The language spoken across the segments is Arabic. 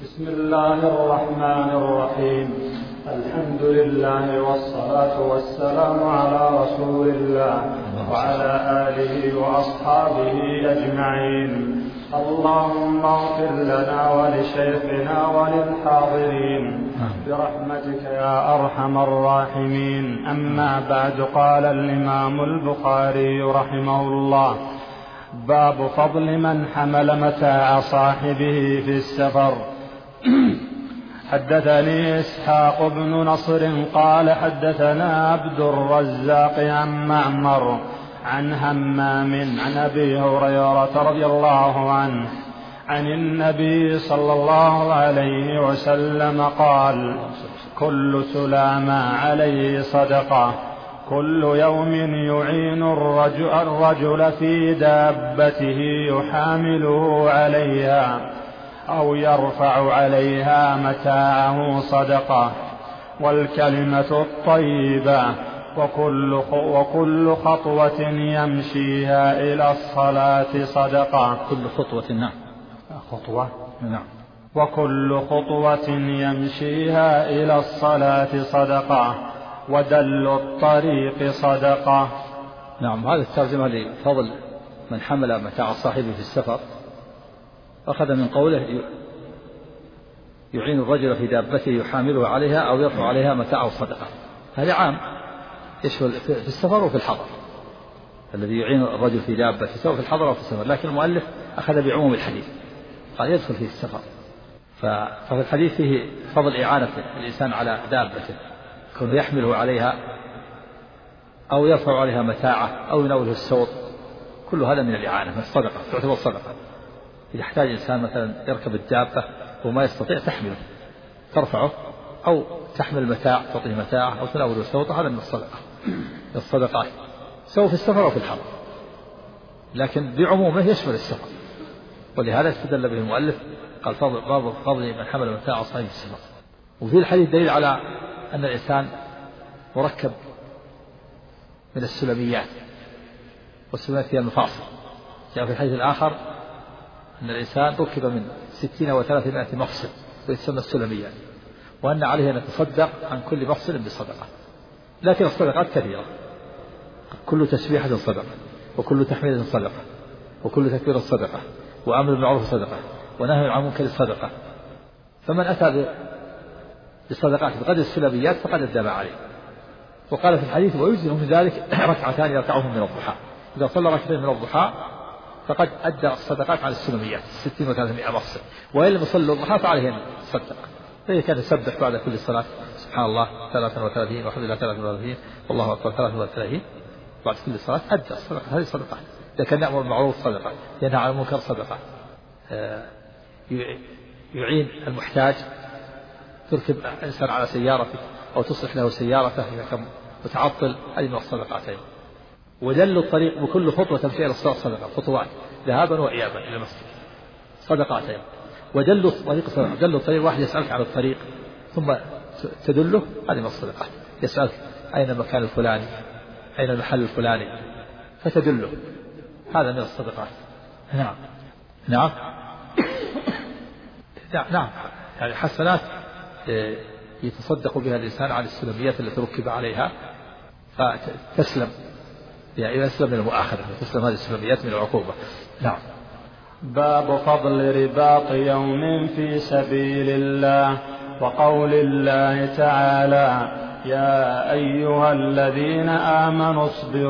بسم الله الرحمن الرحيم. الحمد لله والصلاة والسلام على رسول الله وعلى آله وأصحابه أجمعين. اللهم اغفر لنا ولشيخنا وللحاضرين برحمتك يا أرحم الراحمين. أما بعد، قال الإمام البخاري رحمه الله: باب فضل من حمل متاع صاحبه في السفر. حدثني إسحاق بن نصر قال حدثنا عبد الرزاق عن معمر عن همام عن أبي هريرة رضي الله عنه عن النبي صلى الله عليه وسلم قال: كل سلامة عليه صدقة، كل يوم يعين الرجل في دابته يحامله عليها أو يرفع عليها متاعه صدقة، والكلمة الطيبة وكل خطوة يمشيها إلى الصلاة صدقة. كل خطوة نعم. وكل خطوة يمشيها إلى الصلاة صدقة، ودل الطريق صدقة. نعم. هذا الترجمة لفضل من حمل متاع صاحبه في السفر. أخذ من قوله: يعين الرجل في دابته يحامله عليها أو يرفع عليها متاعه صدقة. هذا عام يشمل في السفر وفي الحضر، الذي يعين الرجل في دابته سواء في الحضر أو في السفر، لكن المؤلف أخذ بعموم الحديث قال يدخل فيه السفر. ففي الحديث فيه فضل إعانة الإنسان على دابته، كونه يحمله عليها أو يرفع عليها متاعه أو ينوله السوط، كل هذا من الإعانة، من الصدقة، تعتبر صدقة. إذا احتاج إنسان مثلا يركب الدابة وما يستطيع تحمله، ترفعه أو تحمل متاع، تعطيه متاعه أو تناوله السوط، هذا من الصدقة، من الصدقات، سواء في السفر أو في الحضر، لكن بعمومه يشمل السفر. ولهذا استدل به المؤلف قال: باب فضل من حمل متاع صاحبه في السفر. وفي الحديث دليل على أن الإنسان مركب من السلميات، والسلميات هي المفاصل. جاء في الحديث الآخر أن الإنسان ركب من 60 و300 مفصل ويسمى السلميات، وأن عليه أن يتصدق عن كل مفصل بصدقة. لكن الصدقات كثيرة، كل تسبيحة صدقة، وكل تحميد صدقة، وكل تكبير صدقة، وأمر بالمعروف صدقة، ونهي عن المنكر صدقة. فمن أتى بالصدقات بقدر السلميات فقد أدى ما عليه. وقال في الحديث: ويجزئ من ذلك ركعتان يركعهم من الضحى. إذا صلى ركعتين من الضحى فقد أدى الصدقات على السلميات 60 و300 مفصل. وإن لم يصلي الضحى فعليه أن يصدق، فإذا كان يسبح بعد كل صلاة سبحان الله 33 والحمد لله 33 والله أكبر 33 بعد كل صلاة، أدى الصدقة. هذه صدقة. إذا كان يأمر بالمعروف صدقة، ينهى عن المنكر صدقة، يعين المحتاج، تركب إنسان على سيارته أو تصلح له سيارته إذا كان متعطل، هذه من الصدقاتين. ودل الطريق بكل خطوة تمشي إلى الصلاة صدقة، خطوات ذهابا وإيابا إلى المسجد صدقاتين. ودل الطريق صدقة، دل الطريق واحد يسألك عن الطريق ثم تدله، هذه من الصدقات. يسألك أين المكان الفلاني، أين المحل الفلاني، فتدله، هذا من الصدقات. نعم نعم نعم. يعني حسنات يتصدق بها الإنسان على السلميات التي ركب عليها، فتسلم، يعني يسلم من المؤاخذة، تسلم هذه السلميات من العقوبة. نعم. باب فضل رباط يوم في سبيل الله، وقول الله تعالى: يا أيها الذين آمنوا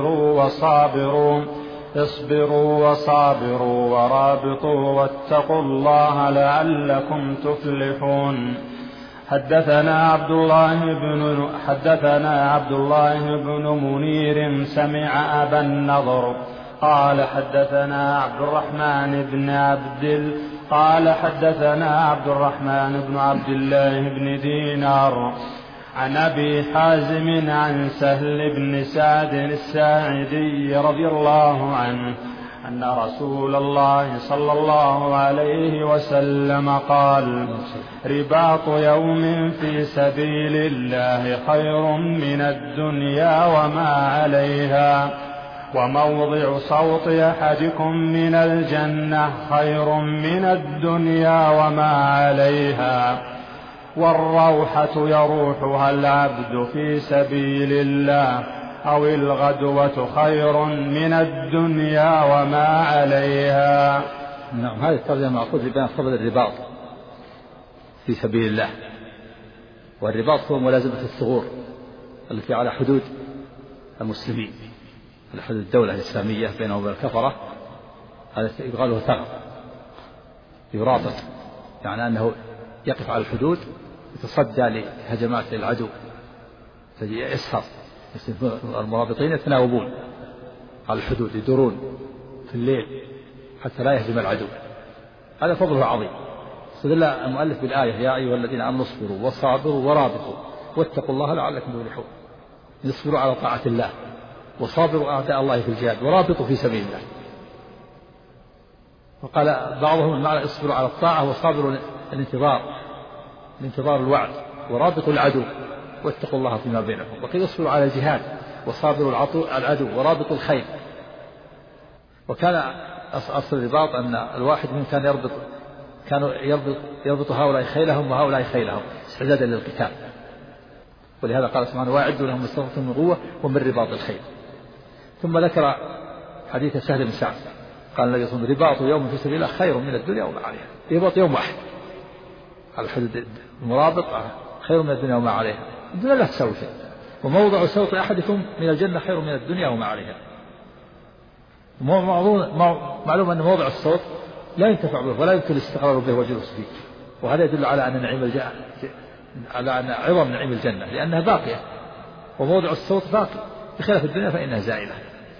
اصبروا وصابروا ورابطوا واتقوا الله لعلكم تفلحون. حدثنا عبد الله بن منير سمع أبا النضر قال حدثنا عبد الرحمن بن عبد الله بن دينار عن أبي حازم عن سهل بن سعد الساعدي رضي الله عنه أن رسول الله صلى الله عليه وسلم قال: رباط يوم في سبيل الله خير من الدنيا وما عليها، وموضع صوت أحدكم من الجنة خير من الدنيا وما عليها، والروحة يروحها العبد في سبيل الله، أو الغدوة خير من الدنيا وما عليها. نعم، هذه الترجمة مأخوذ بين فضل الرباط في سبيل الله. والرباط هو ملازمة الثغور التي على حدود المسلمين، على حدود الدولة الإسلامية بينهم وبين الكفرة. هذا يقال له ثغر، يرابط، يعني أنه يقف على الحدود يتصدى لهجمات العدو، يسهر. المرابطين يتناوبون على الحدود، يدورون في الليل حتى لا يهجم العدو. هذا فضله عظيم. استدل المؤلف بالآية: يا أيها الذين آمنوا اصبروا وصابروا ورابطوا واتقوا الله لعلكم تفلحون. اصبروا على طاعة الله، وصابروا أعداء الله في الجهاد، ورابطوا في سبيل الله. وقال بعضهم المعنى: اصبروا على الطاعة وصابروا الانتظار الوعد، ورابطوا العدو واتقوا الله فيما بينكم. وقيل اصبروا على الجهاد وصابروا العدو ورابطوا الخيل. وكان أصل الرباط أن الواحد منهم كان يربط هؤلاء خيلهم وهؤلاء خيلهم استعدادا للقتال. ولهذا قال سبحانه: واعدوا لهم ما استطعتم من قوة ومن رباط الخيل. ثم ذكر حديث سهل بن سعد قال النبي صلى الله عليه وسلم: رباط يوم في سبيل الله خير من الدنيا وما عليها. رباط يوم واحد على حدود المرابط خير من الدنيا وما عليها. الدنيا لا تساوي شيء. وموضع صوت أحدكم من الجنة خير من الدنيا وما عليها. معلوم أن موضع الصوت لا ينتفع به ولا يمكن الاستقرار به والجلوس فيه. وهذا يدل على أن على أن عظم نعيم الجنة لأنها باقية، وموضع الصوت باقي، بخلاف الدنيا فإنها زائلة.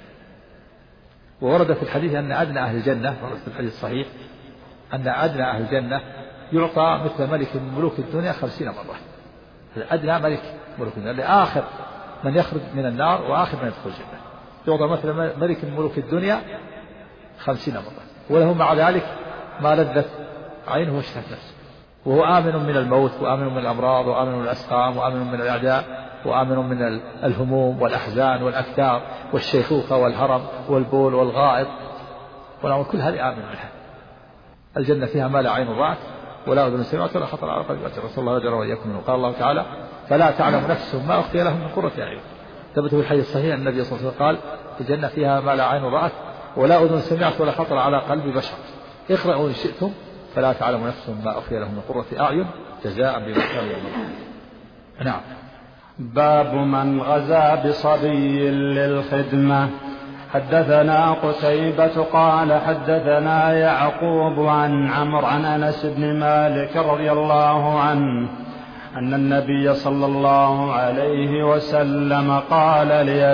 وورد في الحديث أن أدنى أهل الجنة، ورد في الحديث الصحيح أن أدنى أهل الجنة يعطى مثل ملك من ملوك الدنيا 50 مرة. أدنى ملك ملوك الدنيا لآخر من يخرج من النار وآخر من يدخل الجنة، يعطى مثل ملك من ملوك الدنيا 50 مرة، وله مع ذلك ما لذت عينه واشتهت نفسه، وهو آمن من الموت، وآمن من الأمراض، وآمن من الأسقام، وآمن من الأعداء، وآمن من الهموم والأحزان والأكدار والشيخوخة والهرم والبول والغائط والأمر، كل هذه آمن منها. الجنة فيها ما لا عين رأت ولا أذن سمعت ولا خطر على قلب بشر. صلى الله عليه وسلم. قال الله تعالى: فلا تعلم نفس ما أخفي لهم من قرة أعين. ثبت في الحديث الصحيح أن النبي صلى الله عليه وسلم قال: الجنة فيها ما لا عين رأت ولا أذن سمعت ولا خطر على قلب بشر. اقرأوا إن شئتم فلا تعلم نفس ما أخفي لهم من قرة أعين جزاء بما كانوا يعملون. نعم. باب من غزا بصبي للخدمة. حدثنا قتيبة قال حدثنا يعقوب عن عمرو عن أنس بن مالك رضي الله عنه أن النبي صلى الله عليه وسلم قال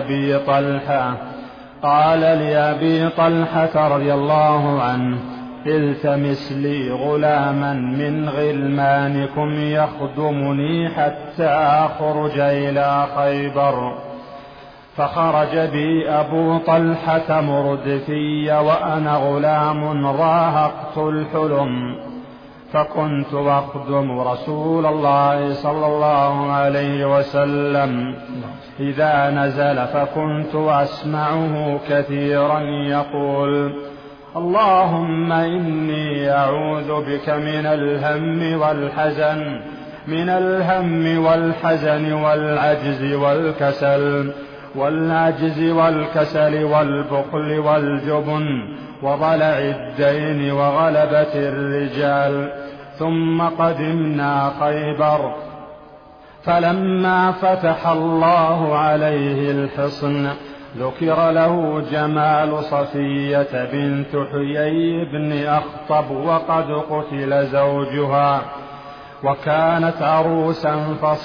لأبي طلحة رضي الله عنه: التمس لي غلاما من غلمانكم يخدمني حتى أخرج إلى خيبر. فخرج بي أبو طلحة مردفي وأنا غلام راهقت الحلم، فكنت أخدم رسول الله صلى الله عليه وسلم إذا نزل، فكنت أسمعه كثيرا يقول: اللهم إني أعوذ بك من الهم والحزن والعجز والكسل والبخل والجبن وضلع الدين وغلبة الرجال. ثم قدمنا خيبر، فلما فتح الله عليه الحصن ذكر له جمال صفية بنت حيي بن أخطب وقد قتل زوجها، وكانت عروسا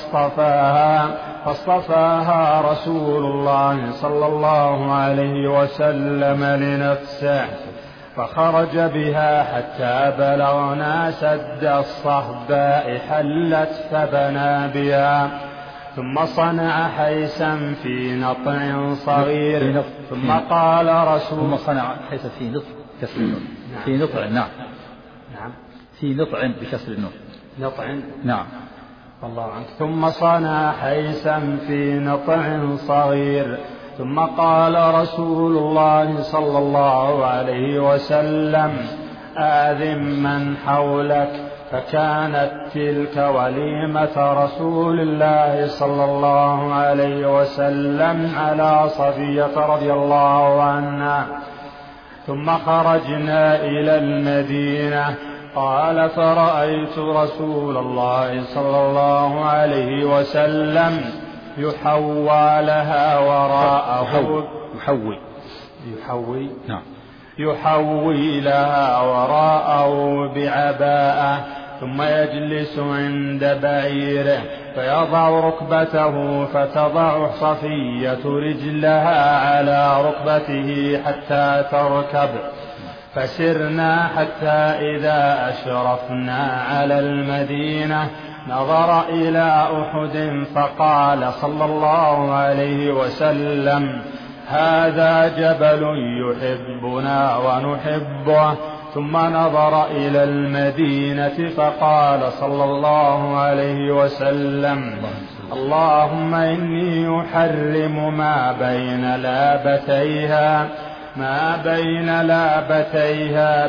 فاصطفاها رسول الله صلى الله عليه وسلم لنفسه، فخرج بها حتى بلغنا سد الصهباء حلت فبنى بها، ثم صنع حيسا في نطع صغير، ثم قال رسول ثم صنع حيسا في نطع كسر النون، في نطع. نعم. في نطع بكسر النون. نطع. نعم. والله عنك. ثم صنع حيسا في نطع صغير، ثم قال رسول الله صلى الله عليه وسلم آذن من حولك. فكانت تلك وليمة رسول الله صلى الله عليه وسلم على صفية رضي الله عنها. ثم خرجنا إلى المدينة. قال فرأيت رسول الله صلى الله عليه وسلم يحوى لها وراءه يحوي لها وراءه بعباءة، ثم يجلس عند بعيره فيضع ركبته فتضع صفية رجلها على ركبته حتى تركب. فسرنا حتى إذا أشرفنا على المدينة نظر إلى أحد فقال صلى الله عليه وسلم هذا جبل يحبنا ونحبه. ثم نظر إلى المدينة فقال صلى الله عليه وسلم اللهم إني أحرم ما بين لابتيها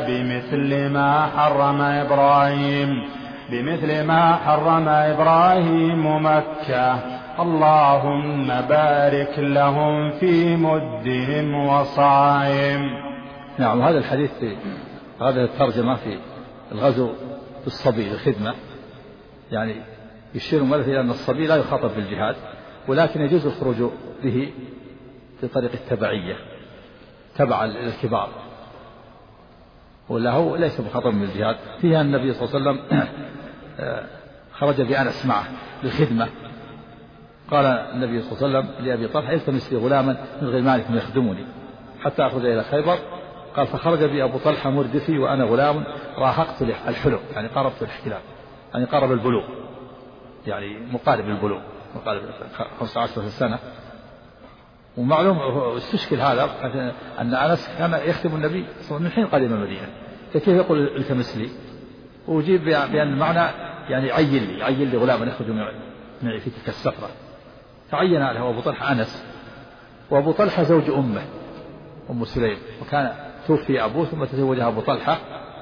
بمثل ما حرم إبراهيم مكة. اللهم بارك لهم في مدهم وصاعهم. نعم، هذا الحديث في هذه الترجمة في الغزو بالصبي للخدمة، يعني يشير المؤلف إلى أن الصبي لا يخاطب بالجهاد، ولكن يجوز الخروج به في طريق التبعية تبعا للكبار، وله ليس مخاطبا بالجهاد. فيها النبي صلى الله عليه وسلم خرج بأنس معه للخدمة. قال النبي صلى الله عليه وسلم لأبي طلحة التمس لي غلاما من غلمانكم يخدمني حتى أخرج إلى خيبر. قال فخرج بي أبو طلحة مردفي وأنا غلام راهقت الحلم، يعني قربت الاحتلام، يعني قرب البلوغ، يعني مقارب البلوغ، مقارب 15 سنة. ومعلوم استشكل هذا أن أنس كان يخدم النبي من حين قدم المدينة، فكيف يقول التمس لي؟ وأجيب بأن المعنى يعني عين لي غلاما يخرج معي في تلك السفرة. تعين له أبو طلحة أنس، وأبو طلحة زوج أمه أم سليم، وكان توفي أبوه ثم تزوجها أبو طلحة،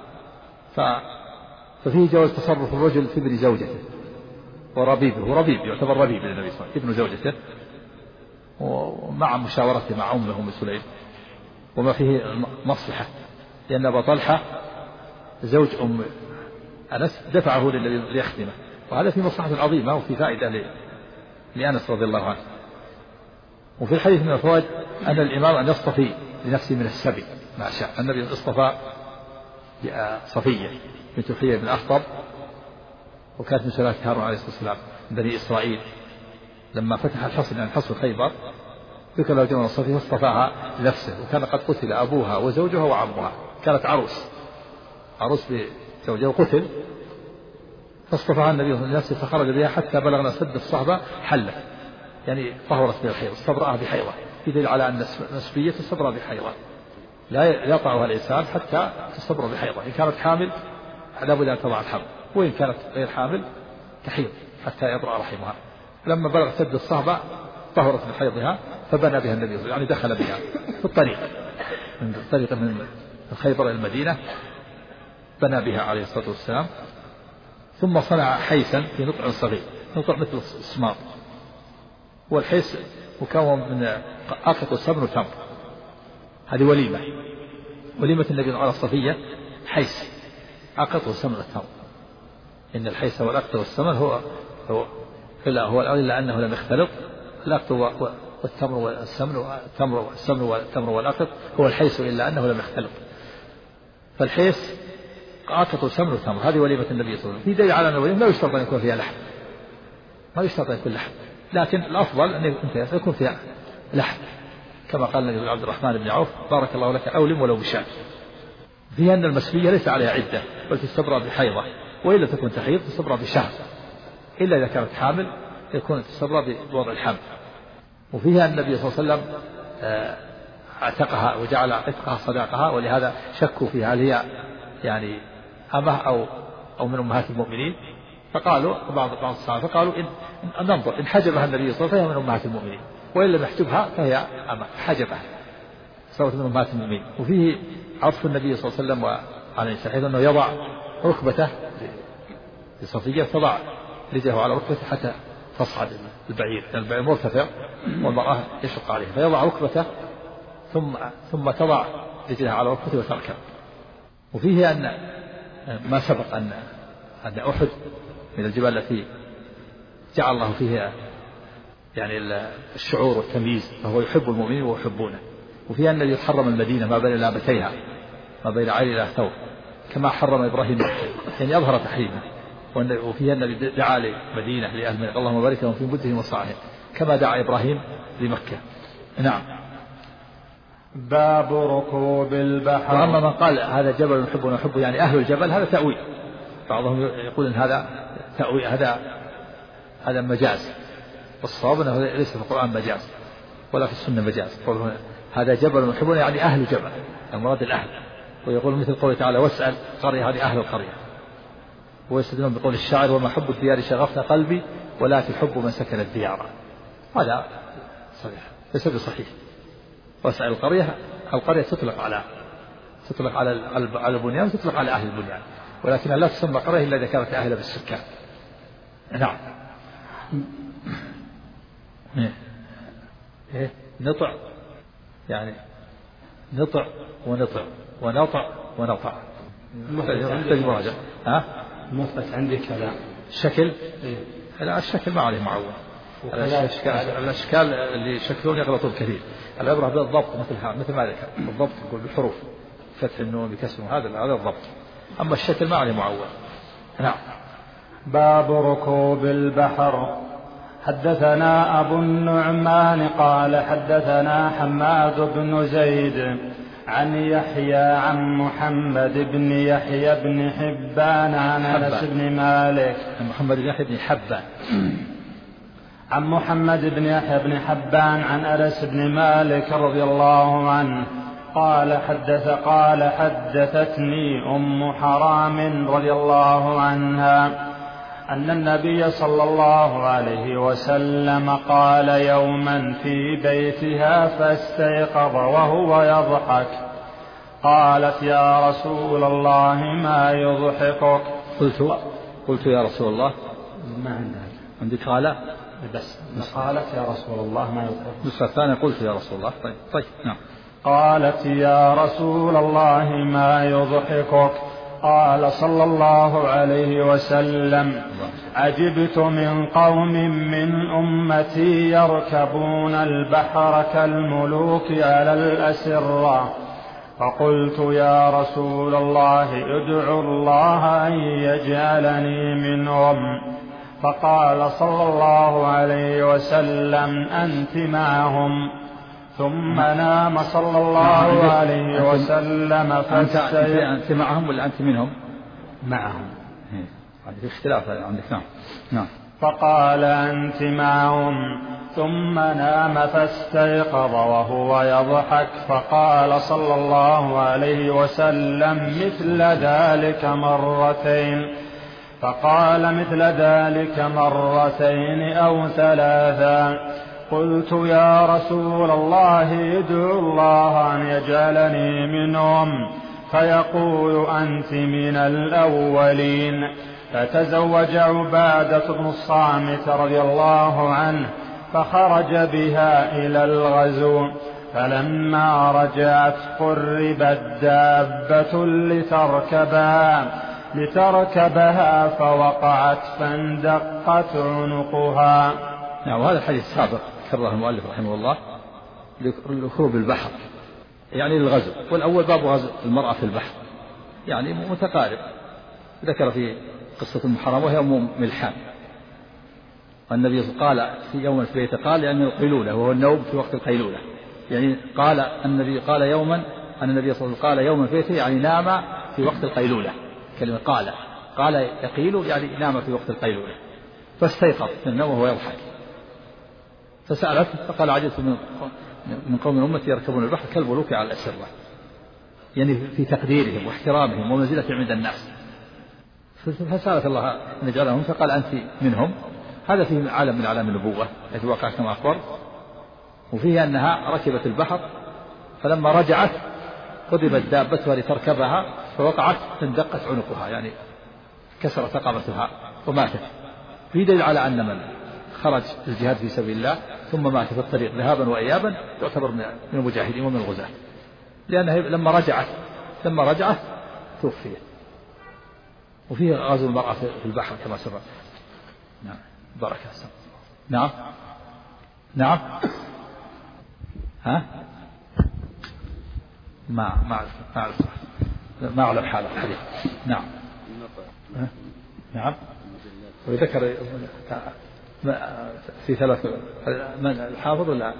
ففيه جواز تصرف الرجل في ابن زوجته وربيبه، وربيب يعتبر ربيب للنبي صلى الله عليه وسلم ابن زوجته، ومع مشاورته مع أمه أم سليم، وما فيه مصلحة، لأن أبا طلحة زوج أم أنس دفعه للنبي ليخدمه، وهذا في مصلحة عظيمة وفي فائدة لأنس رضي الله عنه. وفي الحديث من الفوائد أن الإمام أن يصطفي لنفسه من السبي ما شاء. النبي اصطفى صفية بنت حيي بن أخطب، وكانت من سلاله هارون عليه الصلاة والسلام من بني إسرائيل. لما فتح الحصن عن حصن خيبر ذكر له جمل صفية فاصطفاها لنفسه، وكان قد قتل أبوها وزوجها وعمها، كانت عروس بزوجها وقتل، فاصطفاها النبي لنفسه فخرج بها حتى بلغنا سد الصحبة حلت، يعني طهرت من الحيض، استبرأها بحيضة، يدل على أن النسبية تستبرأ بحيضة، لا يطعها الإنسان حتى تستبرأ بحيضة. إن كانت حامل لابد أن تضع الحمل، وإن كانت غير حامل تحيض حتى يبرأ رحمها. لما بلغت سد الصحبة طهرت من حيضها فبنى بها النبي، يعني دخل بها في الطريق من خيبر إلى المدينة، بنى بها عليه الصلاة والسلام. ثم صنع حيسا في نطع صغير، نطع مثل الصمام، والحيس مكون من أقط وسمن وتمر. هذه وليمة النبي على الصفية، حيس أقط وسمن وتمر. إن الحيس والأقط والسمن هو إلا أنه لم يختلط. الأقط والتمر والسمن والأقط هو الحيس إلا أنه لم يختلط. فالحيس أقط وسمن وتمر، هذه وليمة النبي صلى الله عليه وسلم. في دليل على أن الوليمة لا يشترط أن يكون فيها لحم، ما يشترط أن يكون لحم، لكن الأفضل أن يكون فيها لحم، كما قال النبي عبد الرحمن بن عوف بارك الله لك أولم ولو بشاة. فيها أن المسلية ليس عليها عدة، بل تستبرأ بحيضة، وإلا تكون تحيض تستبرأ بشهر، إلا إذا كانت حامل يكون تستبرأ بوضع الحمل. وفيها أن النبي صلى الله عليه وسلم اعتقها وجعل عتقها صداقها، ولهذا شكوا فيها هل هي يعني أمه أو من أمهات المؤمنين، فقالوا بعض الصحابة فقالوا إن ننظر إن حجبها النبي صلى الله عليه وسلم فهي من أمهات المؤمنين، وإن لم يحجبها فهي حجبها صارت منه مات من يمين. وفيه عطف النبي صلى الله عليه وسلم وعلى حيث أنه يضع ركبته لصفية، تضع رجله على ركبته حتى تصعد البعير، لأن البعير مرتفع والمرأة يشق عليه، فيضع ركبته ثم تضع رجلها على ركبته وتركب. وفيه أن ما سبق أن أحد من الجبال التي جعل الله فيها يعني الشعور والتمييز، فهو يحب المؤمنين ويحبونه. وفيها أن يحرم المدينة ما بين لابتيها، ما بين عين إلى ثوب، كما حرم إبراهيم مكة، يعني أظهر تحريمه. وفيها أن دعا لمدينة لأهل مكة اللهم بارك لهم في مدهم وصاعهم، كما دعا إبراهيم لمكة. نعم. باب ركوب البحر. وأما من قال هذا جبل نحبه نحبه يعني أهل الجبل، هذا تأويل. بعضهم يقول إن هذا تأويل، هذا مجاز، والصواب أنه ليس في القرآن مجاز ولا في السنة مجاز. هذا جبل نحبه يعني أهل الجبل، المراد الأهل. ويقول مثل قوله تعالى واسأل قرية، هذه أهل القرية. ويستدلون بقول الشاعر وما حب الديار شغفنا قلبي ولكن حب من سكن الديار. هذا صحيح ليس بصحيح. واسأل القرية تطلق على البنيان وتطلق على أهل البنيان، ولكن لا تسمى قرية إلا إذا كانت أهل بالسكان. نعم. نطع يعني نطع ونطع مثبت عندي كذا شكل. لا الشكل ما عليه معول. الأشكال اللي يشكلون يغلطون كثير. العبرة بالضبط مثل ما ذكر بالضبط، يقول بالحروف فتح النون بكسر، هذا الضبط. أما الشكل ما عليه معول. نعم. باب ركوب البحر. حدثنا أبو النعمان قال حدثنا حماد بن زيد عن يحيى عن محمد بن يحيى بن حبان عن أنس بن مالك. محمد بن يحيى بن حبان عن محمد بن يحيى بن حبان عن أنس بن مالك رضي الله عنه قال حدثتني أم حرام رضي الله عنها أن النبي صلى الله عليه وسلم قال يوما في بيتها فاستيقظ وهو يضحك، قالت يا رسول الله ما يضحكك؟ قلت يا رسول الله ما عندك قال بس قالت يا رسول الله ما يضحكك. نسخة ثانية قلت يا رسول الله. طيب نعم. قالت يا رسول الله ما يضحكك؟ قال صلى الله عليه وسلم عجبت من قوم من أمتي يركبون البحر كالملوك على الأسرة، فقلت يا رسول الله ادعو الله أن يجعلني منهم، فقال صلى الله عليه وسلم أنت معهم. ثم نام صلى الله عليه وسلم فاستيقظ. أنت معهم ولا أنت منهم؟ معهم. هذا اختلاف عندك. نعم. فقال أنت معهم. ثم نام فاستيقظ وهو يضحك، فقال صلى الله عليه وسلم مثل ذلك مرتين، فقال مثل ذلك مرتين أو ثلاثا. قلت يا رسول الله ادعو الله أن يجعلني منهم، فيقول أنت من الأولين. فتزوج عبادة بن الصامت رضي الله عنه فخرج بها إلى الغزو، فلما رجعت قربت دابة لتركبها فوقعت فاندقت عنقها. نعم. وهذا الحديث سابق كرره المؤلف رحمه الله لركوب البحر يعني للغزو، والأول باب غزو المرأة في البحر يعني متقارب. ذكر في قصة أم حرام وهي أم ملحان، والنبي قال في يوم في بيته قال يعني القيلولة وهو النوم في وقت القيلولة، يعني قال النبي قال يوما أن النبي صلى الله عليه وسلم قال يوما في بيته يعني نام في وقت القيلولة. كلمة قال يقيل يعني نام في وقت القيلولة، فاستيقظ من النوم وهو يضحك، فسألته فقال عجبت من قوم أمتي يركبون البحر كالملوك على الأسرة، يعني في تقديرهم واحترامهم ومنزلتهم عند الناس. فسألت الله أن يجعلهم، فقال أنت منهم. هذا فيه عالم من أعلام النبوة التي وقع كما أخبر وفيه أنها ركبت البحر فلما رجعت قدمت دابتها لتركبها فوقعت فاندقت عنقها، يعني كسرت رقبتها وماتت. في دليل على أن من خرج للجهاد في سبيل الله ثم مات في الطريق ذهابا وإيابا يعتبر من المجاهدين ومن الغزاة، لأنها لما رجعت توفيت. وفيه غزو المرأة في البحر كما سبق. نعم بارك الله. نعم نعم ها ما أعلم حال الحديث. نعم نعم. وذكر في ثلاث من الحافظ ولا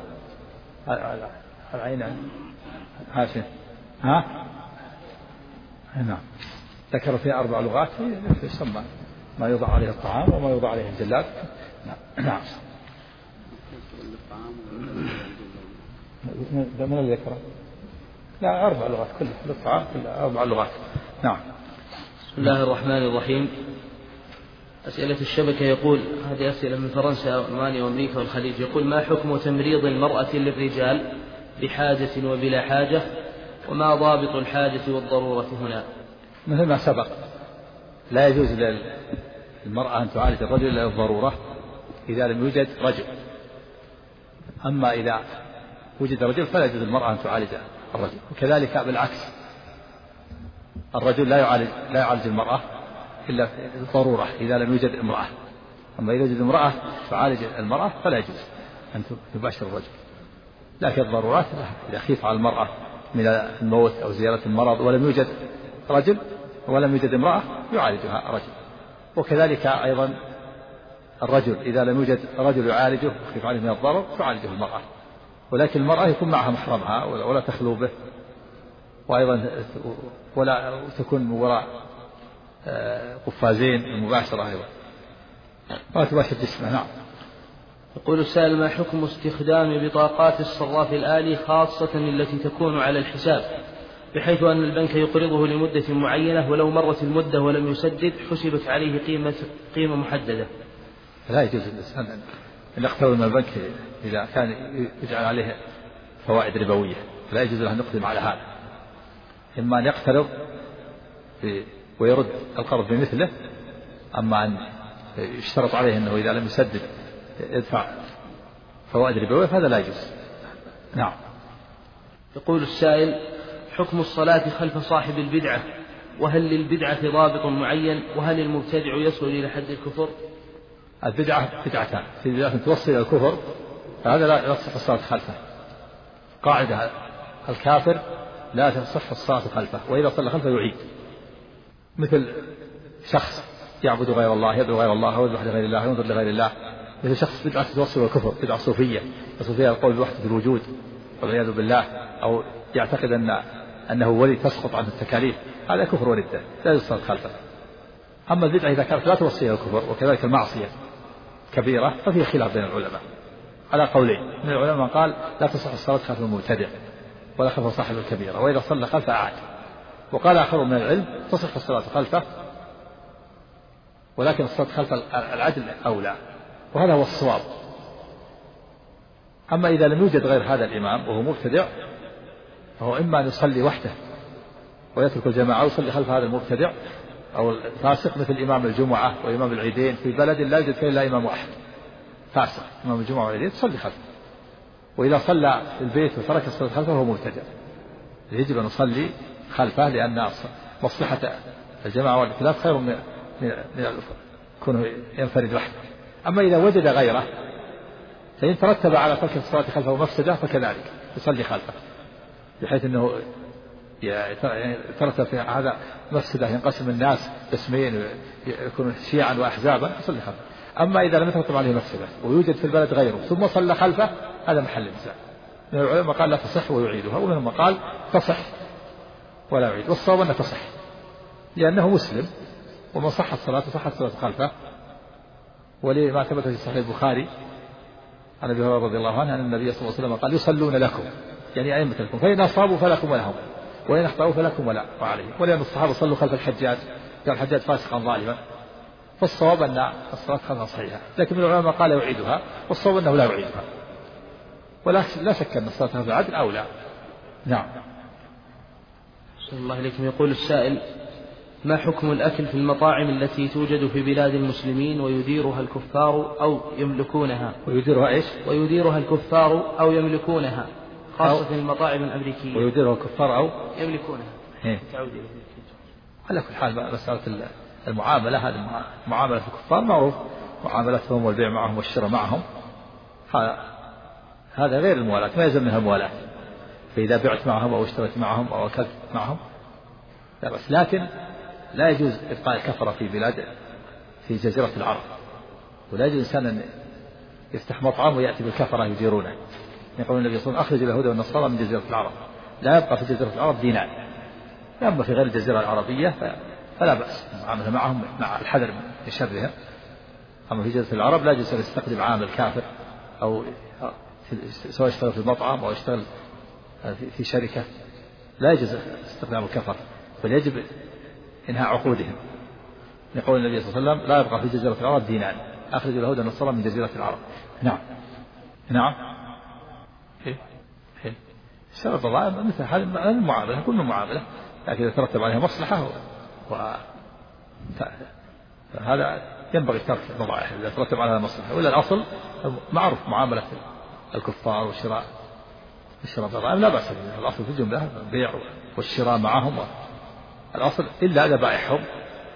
العين هاشم ها نعم. ذكر فيها 4 لغات يسمى ما يوضع عليه الطعام وما يوضع عليه الجلاد. نعم. من اللي ذكره؟ لا 4 لغات كلها للطعام كلها 4 لغات. نعم. بسم الله الرحمن الرحيم. أسئلة الشبكة يقول هذه أسئلة من فرنسا وألمانيا وأمريكا والخليج. يقول ما حكم تمريض المرأة للرجال بحاجة وبلا حاجة، وما ضابط الحاجة والضرورة هنا؟ مثل ما سبق لا يجوز للمرأة أن تعالج الرجل إلا للضرورة إذا لم يوجد رجل. أما إذا وجد رجل فلا يجوز للمرأة أن تعالج الرجل. وكذلك بالعكس الرجل لا يعالج المرأة إلا الضرورة إذا لم يوجد امرأة. أما إذا وجد امرأة تعالج المرأة فلا يجوز أن تباشر الرجل. لكن الضرورات إذا خيف على المرأة من الموت أو زيارة المرض ولم يوجد رجل ولم يوجد امرأة يعالجها رجل. وكذلك أيضا الرجل إذا لم يوجد رجل يعالجه وخيف عليه من الضرر تعالجه المرأة. ولكن المرأة يكون معها محرمها ولا تخلو به، وأيضا ولا تكون وراء قفازين المباشرة أيضا ولا تباشر جسمها. نعم. يقول السائل ما حكم استخدام بطاقات الصراف الآلي خاصة التي تكون على الحساب، بحيث أن البنك يقرضه لمدة معينة ولو مرت المدة ولم يسدد حسبت عليه قيمة محددة؟ لا يجوز الإنسان أن يقترض من البنك إذا كان يجعل عليه فوائد ربوية، فلا يجوز له أن يقدم على هذا. إما أن يقترض ويرد القرض بمثله، أما أن يشترط عليه أنه إذا لم يسدد يدفع فوائد ربوية فهذا لا يجوز. نعم. يقول السائل حكم الصلاة خلف صاحب البدعة، وهل للبدعة ضابط معين، وهل المبتدع يصل إلى حد الكفر؟ البدعة بدعتان، في بدعة توصل إلى الكفر فهذا لا تصح الصلاة خلفه. قاعدة الكافر لا تصح الصلاة خلفه، وإذا صلى خلفه يعيد. مثل شخص يعبد غير الله، يدعو غير الله، يذبح لغير الله، ينظر لغير الله. مثل شخص بدعة توصل إلى الكفر، بدعة صوفية يصل فيها القول بوحدة الوجود والعياذ بالله، أو يعتقد أنه ولي تسقط عنه التكاليف، هذا كفر وردة لا يصل خلفه. أما البدعة إذا كانت لا توصل إلى الكفر وكذلك المعصية كبيرة ففيه خلاف بين العلماء على قولين. من العلماء من قال لا تصح الصلاة خلف المبتدع ولا خلف صاحب الكبيرة، وإذا صلى خلفه أعاد. وقال آخر من العلم تصح الصلاة خلفه، ولكن الصلاة خلف العدل أولى، وهذا هو الصواب. أما إذا لم يوجد غير هذا الإمام وهو مبتدع فهو إما أن يصلي وحده ويترك الجماعة ويصلي خلف هذا المبتدع أو الفاسق، مثل إمام الجمعة وإمام العيدين في بلد لا يوجد فيه إلا إمام واحد فاسق، إمام الجمعة والعيدين تصلي خلفه. وإذا صلى في البيت وترك الصلاة خلفه فهو مبتدع، يجب أن نصلي خلفه لأن مصلحة الجماعة والائتلاف خير من كونه ينفرد وحده. أما إذا وجد غيره فإن ترتب على ترك الصلاة خلفه مفسدة فكذلك يصلي خلفه، بحيث أنه يترتب في هذا مفسدة، ينقسم الناس قسمين يكونوا شيعا وأحزابا يصلي خلفه. أما إذا لم يترتب عليه مفسدة ويوجد في البلد غيره ثم صلى خلفه هذا محل نزاع. من العلماء قال لا تصح ويعيدها، ومنهم قال تصح ولا يعيد، والصواب أنها تصح لأنه مسلم ومن صحت صلاته صحت صلاة خلفه. ولما ثبت في صحيح البخاري عن أبي هريرة رضي الله عنه أن النبي صلى الله عليه وسلم قال يصلون لكم، يعني أئمة لكم، فإن أصابوا فلكم ولهم، وإن أخطأوا فلكم وعليهم. ولأن الصحابة صلوا خلف الحجاج كان الحجاج فاسقا ظالما، فالصواب أن الصلاة خلفها صحيحة، لكن من العلماء قال يعيدها، والصواب أنه لا يعيدها. ولكن لا شك أن الصلاة في العدل أولى. نعم. صلى الله عليكم. يقول السائل: ما حكم الأكل في المطاعم التي توجد في بلاد المسلمين ويديرها الكفار أو يملكونها؟ ويديرها إيش؟ ويديرها الكفار أو يملكونها، خاصة المطاعم الأمريكية. ويديرها الكفار أو يملكونها. على كل حال مسألة المعاملة، هذه معاملة الكفار معروف، معاملتهم والبيع معهم والشراء معهم، هذا غير الموالاة، ما يلزم منها الموالاة. فإذا بعت معهم أو اشتريت معهم أو أكلت معهم لا بس، لكن لا يجوز إبقاء الكفرة في بلاد في جزيرة العرب، ولا يجوز إنسان أن يفتح مطعم ويأتي بالكفرة يديرونه. يقول النبي صلى الله عليه وسلم: أخرج اليهود والنصارى من جزيرة العرب. لا يبقى في جزيرة العرب دينار، أما في غير الجزيرة العربية فلا بأس المعاملة معهم مع الحذر من شرها. أما في جزيرة العرب لا يجوز أن يستخدم عامل كافر، أو سواء يشتغل في المطعم أو يشتغل في شركة، لا يجوز استخدام الكفر، بل يجب إنهاء عقودهم. يقول النبي صلى الله عليه وسلم: لا يبقى في جزيرة العرب دينار، أخرج اليهود والنصارى من جزيرة العرب. نعم. نعم. شرط الضرائب مثل هذه المعاملة، كل معاملة، لكن إذا ترتب عليها مصلحة هذا ينبغي ترك الضرائب إذا ترتب عليها مصلحة. ولا الأصل معروف معاملة الكفار والشراء الضرائب لا بأس به، الأصل في الجملة البيع والشراء معهم، الأصل إلا إذا بائعهم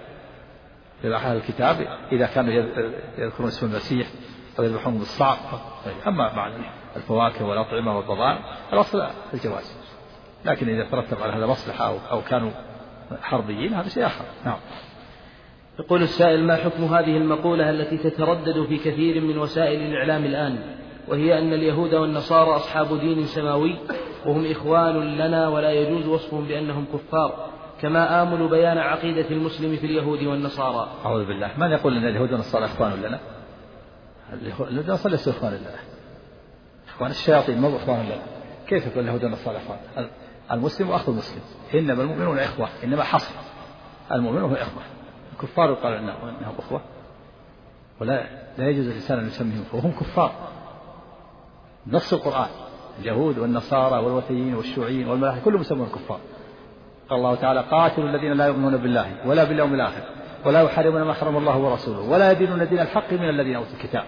إلى أهل الكتاب إذا كانوا يذكرون اسم المسيح أو يذبحون بالصعب. أما مع الفواكه والأطعمة والبضائع الأصل الجواز، لكن إذا ترتب على هذا مصلحة أو كانوا حربيين هذا شيء آخر. نعم. يقول السائل: ما حكم هذه المقولة التي تتردد في كثير من وسائل الإعلام الآن، وهي أن اليهود والنصارى أصحاب دين سماوي وهم إخوان لنا ولا يجوز وصفهم بأنهم كفار، كما آمل بيان عقيدة المسلم في اليهود والنصارى؟ أعوذ بالله، من يقول أن اليهود والنصارى إخوان لنا؟ اليهود والنصارى ليسوا إخوان لنا، إخوان الشياطين، مو إخوان لنا. كيف يقول اليهود والنصارى إخوان؟ المسلم وأخو المسلم، إنما المؤمنون إخوة، إنما حصر المؤمنون هو إخوة. الكفار يقال أنهم أخوة، ولا يجوز الإنسان أن يسميهم وهم كفار. نص القرآن اليهود والنصارى والوثنيين والشيوعيين والملاحدة كلهم يسمون كفار. قال الله تعالى: قاتلوا الذين لا يؤمنون بالله ولا باليوم الآخر ولا يحرمون ما حرم الله ورسوله ولا يدينون دين الحق من الذين أوتوا الكتاب.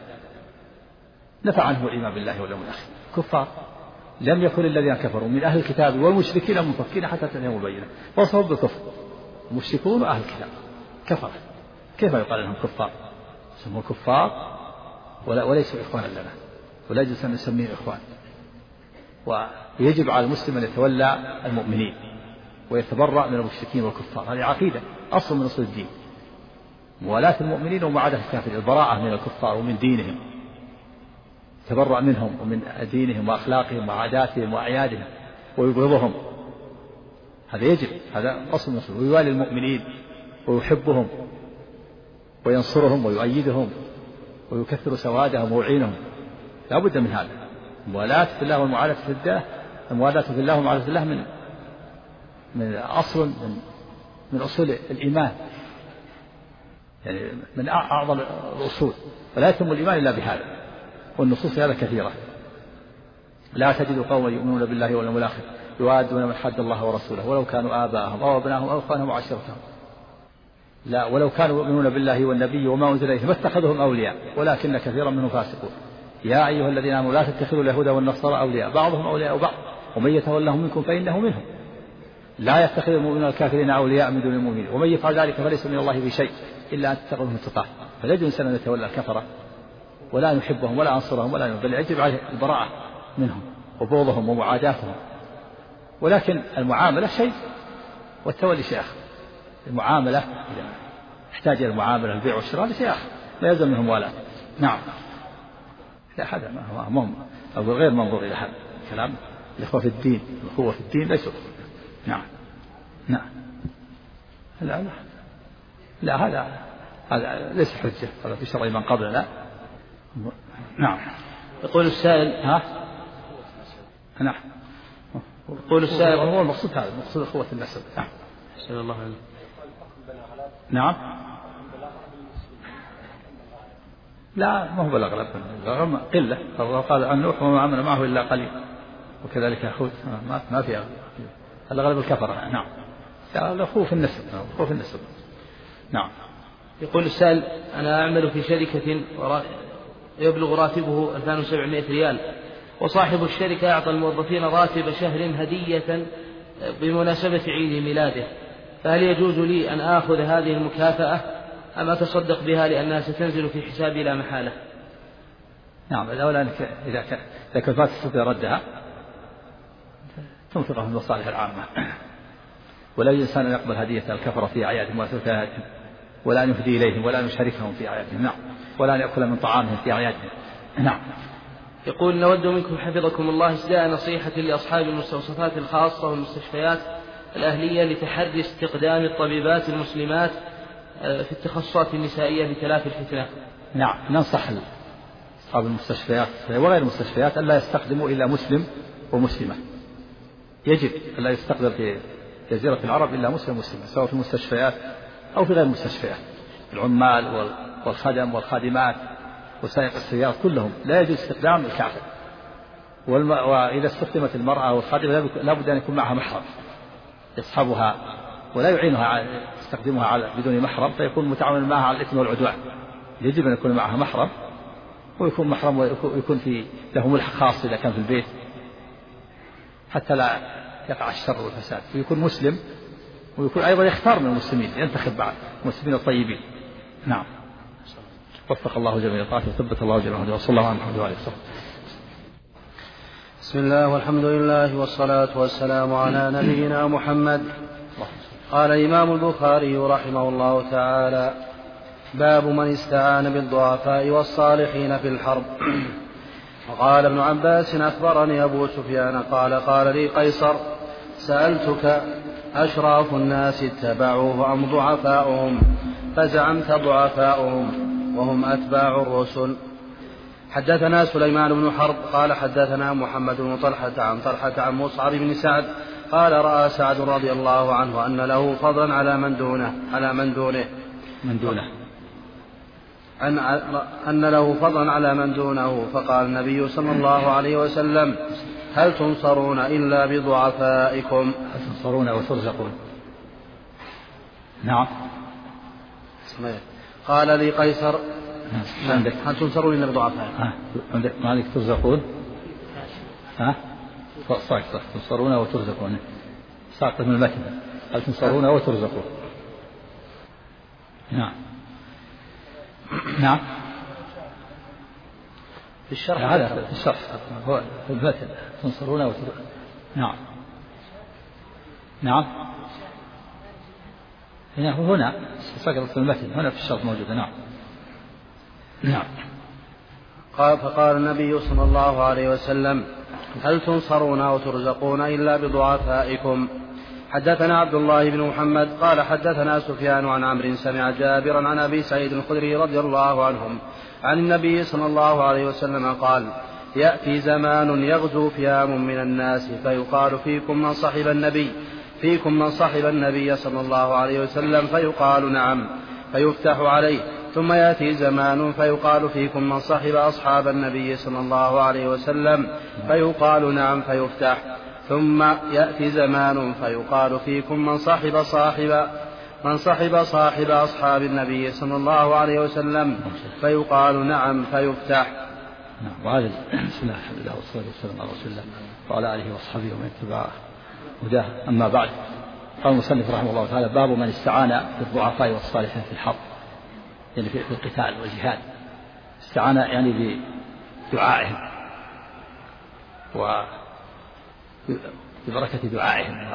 نفى عنه الإيمان بالله واليوم الآخر، كفار. لم يكن الذين كفروا من أهل الكتاب والمشركين منفكين حتى تأتيهم البينة، وصفوا بالكفر المشركون وأهل الكتاب كفر. كيف يقال أنهم كفار؟ يسمون كفار وليسوا إخوانا لنا، ولا يجوز أن نسميهم إخوان. ويجب على المسلم أن يتولى المؤمنين ويتبرأ من المشركين والكفار، هذه عقيدة أصل من أصول الدين، موالاة المؤمنين ومعاداة الكافرين، البراءة من الكفار ومن دينهم، تبرأ منهم ومن دينهم وأخلاقهم وعاداتهم وأعيادهم ويبغضهم، هذا يجب، هذا أصل من أصول. ويوالي المؤمنين ويحبهم وينصرهم ويؤيدهم ويكثر سوادهم ويعينهم، لا بد من هذا. الموالاة في الله والمعاداة في الله، الموالاة في الله والمعاداة في الله من أصل من أصول الإيمان، يعني من أعظم الأصول، فلا يتم الإيمان إلا بهذا، والنصوص هذا كثيرة. لا تجد قوما يؤمنون بالله واليوم الآخر يوادون من حد الله ورسوله ولو كانوا آباءهم أو أبناءهم أو إخوانهم وعشيرتهم. لا، ولو كانوا يؤمنون بالله والنبي وما أنزل إليه ما اتخذهم أولياء ولكن كثيرا منهم فاسقون. يا أيها الذين آمنوا لا تتخذوا اليهود والنصارى أولياء بعضهم أولياء بعض ومن يتولهم منكم فإنه منهم. لا يتخذ المؤمنون الكافرين أولياء من دون المؤمنين ومن يفعل ذلك فليس من الله بشيء إلا أن تتقوا منهم تقاه. فلا يجوز إنسان أن يتولى الكفرة ولا نحبهم ولا أنصرهم ولا بل يجب عليه البراءة منهم وبغضهم ومعاداتهم. ولكن المعاملة شيء والتولي شيء آخر. المعاملة إذا احتاج إلى المعاملة البيع والشراء هذا شيء آخر لا يلزم منهم ولا. نعم. لا، هذا مهم أو غير منظور إلى هذا الكلام. الإخوة في الدين، الأخوة في الدين ليسوا. نعم. نعم. لا لا لا، هذا ليس حجة، هذا في شرع من قبلنا. نعم. يقول السائل نعم. يقول السائل هو المقصود هذا، المقصود أخوة النسب. نعم. أحسن الله عليك. نعم. لا ما هو بالأغلب، الأغلب قلة. الله قال عن نوح وما عمل معه إلا قليل، وكذلك أخوه ما في أغلب، الأغلب الكفرة. نعم. أخوه في النسب، أخوه في النسب. نعم. يقول السائل: أنا أعمل في شركة يبلغ راتبه 2700 ريال، وصاحب الشركة أعطى الموظفين راتب شهر هدية بمناسبة عيد ميلاده، فهل يجوز لي أن آخذ هذه المكافأة أم أتصدق بها لأنها ستنزل في حسابي لا محالة؟ نعم. الأولى أنك إذا كنت لا تستطيع ردها تنفقها في المصالح العامة، ولا الإنسان أن يقبل هدية الكفرة في أعيادهم وثلاثهم، ولا أن يهدي إليهم، ولا أن يشاركهم في أعيادهم. نعم. ولا أن يأكل من طعامهم في أعيادهم. نعم. يقول: نود منكم حفظكم الله إسداء نصيحة لأصحاب المستوصفات الخاصة والمستشفيات الأهلية لتحري استقدام الطبيبات المسلمات في التخصصات النسائية لتلافي الفتنة. نعم. ننصح أصحاب المستشفيات وغير المستشفيات أن لا يستخدموا إلا مسلم ومسلمة. يجب أن لا يستخدم في جزيرة العرب إلا مسلم ومسلمة، سواء في المستشفيات أو في غير المستشفيات. العمال والخدم والخادمات وسائق السيارات كلهم لا يجوز استخدام الكافر. وإذا استخدمت المرأة والخادمة لا بد أن يكون معها محرم يصحبها ولا يعينها يستخدمها بدون محرم، فيكون متعاون معها على الإثم والعدوان. يجب أن يكون معها محرم، ويكون محرم ويكون له ملحق خاص إذا كان في البيت، حتى لا يقع الشر والفساد. ويكون مسلم، ويكون أيضا يختار من المسلمين، ينتخب بعض المسلمين الطيبين. نعم. وفق الله جميع الطاعات وثبت الله جميع الهدى، وصلى الله على محمد وعلى آله وصحبه. بسم الله والحمد لله والصلاة والسلام على نبينا محمد. قال الإمام البخاري رحمه الله تعالى: باب من استعان بالضعفاء والصالحين في الحرب. وقال ابن عباس: أخبرني أبو سفيان قال لي قيصر: سألتك أشراف الناس اتبعوه أم ضعفاؤهم؟ فزعمت ضعفاؤهم وهم أتباع الرسل. حدثنا سليمان بن حرب قال حدثنا محمد بن طلحة عن عن مصعب بن سعد قال: رأى سعد رضي الله عنه أن له فضلا على من دونه فقال النبي صلى الله عليه وسلم: هل تنصرون إلا بضعفائكم؟ هل تنصرون وترزقون؟ نعم. قال لي قيصر: هل تنصرون إلا بضعفائكم؟ عندك مالك ترزقون؟ صح. تنصرون وترزقون، ساقط من المتن. هل تنصرون وترزقون؟ نعم. في الشرح هذا في الشرح هو في المتن. تنصرون وترزقون. نعم. هنا سقط في المتن، هنا في الشرح موجودة. نعم. فقال النبي صلى الله عليه وسلم: هل تنصرون وترزقون إلا بضعفائكم؟ حدثنا عبد الله بن محمد قال حدثنا سفيان عن عمرو سمع جابرا عن أبي سعيد الخدري رضي الله عنهم عن النبي صلى الله عليه وسلم قال: يأتي زمان يغزو فئام من الناس فيقال فيكم من صحب النبي صلى الله عليه وسلم، فيقال نعم فيفتح عليه. ثم يأتي زمان فيقال فيكم من صحب أصحاب النبي صلى الله عليه وسلم، فيقال نعم فيفتح. ثم يأتي زمان فيقال فيكم من صحب صاحب أصحاب النبي صلى الله عليه وسلم، فيقال نعم فيفتح. وهذا بسم الله الحمد لله والصلاة والسلام على رسول الله وعلى آله وأصحابه ومن اتبع هداه. أما بعد، قال المصنف رحمه الله تعالى: باب من استعان بالضعفاء والصالحين في الحرب، يعني في القتال والجهاد. استعان يعني بدعائهم وببركة دعائهم،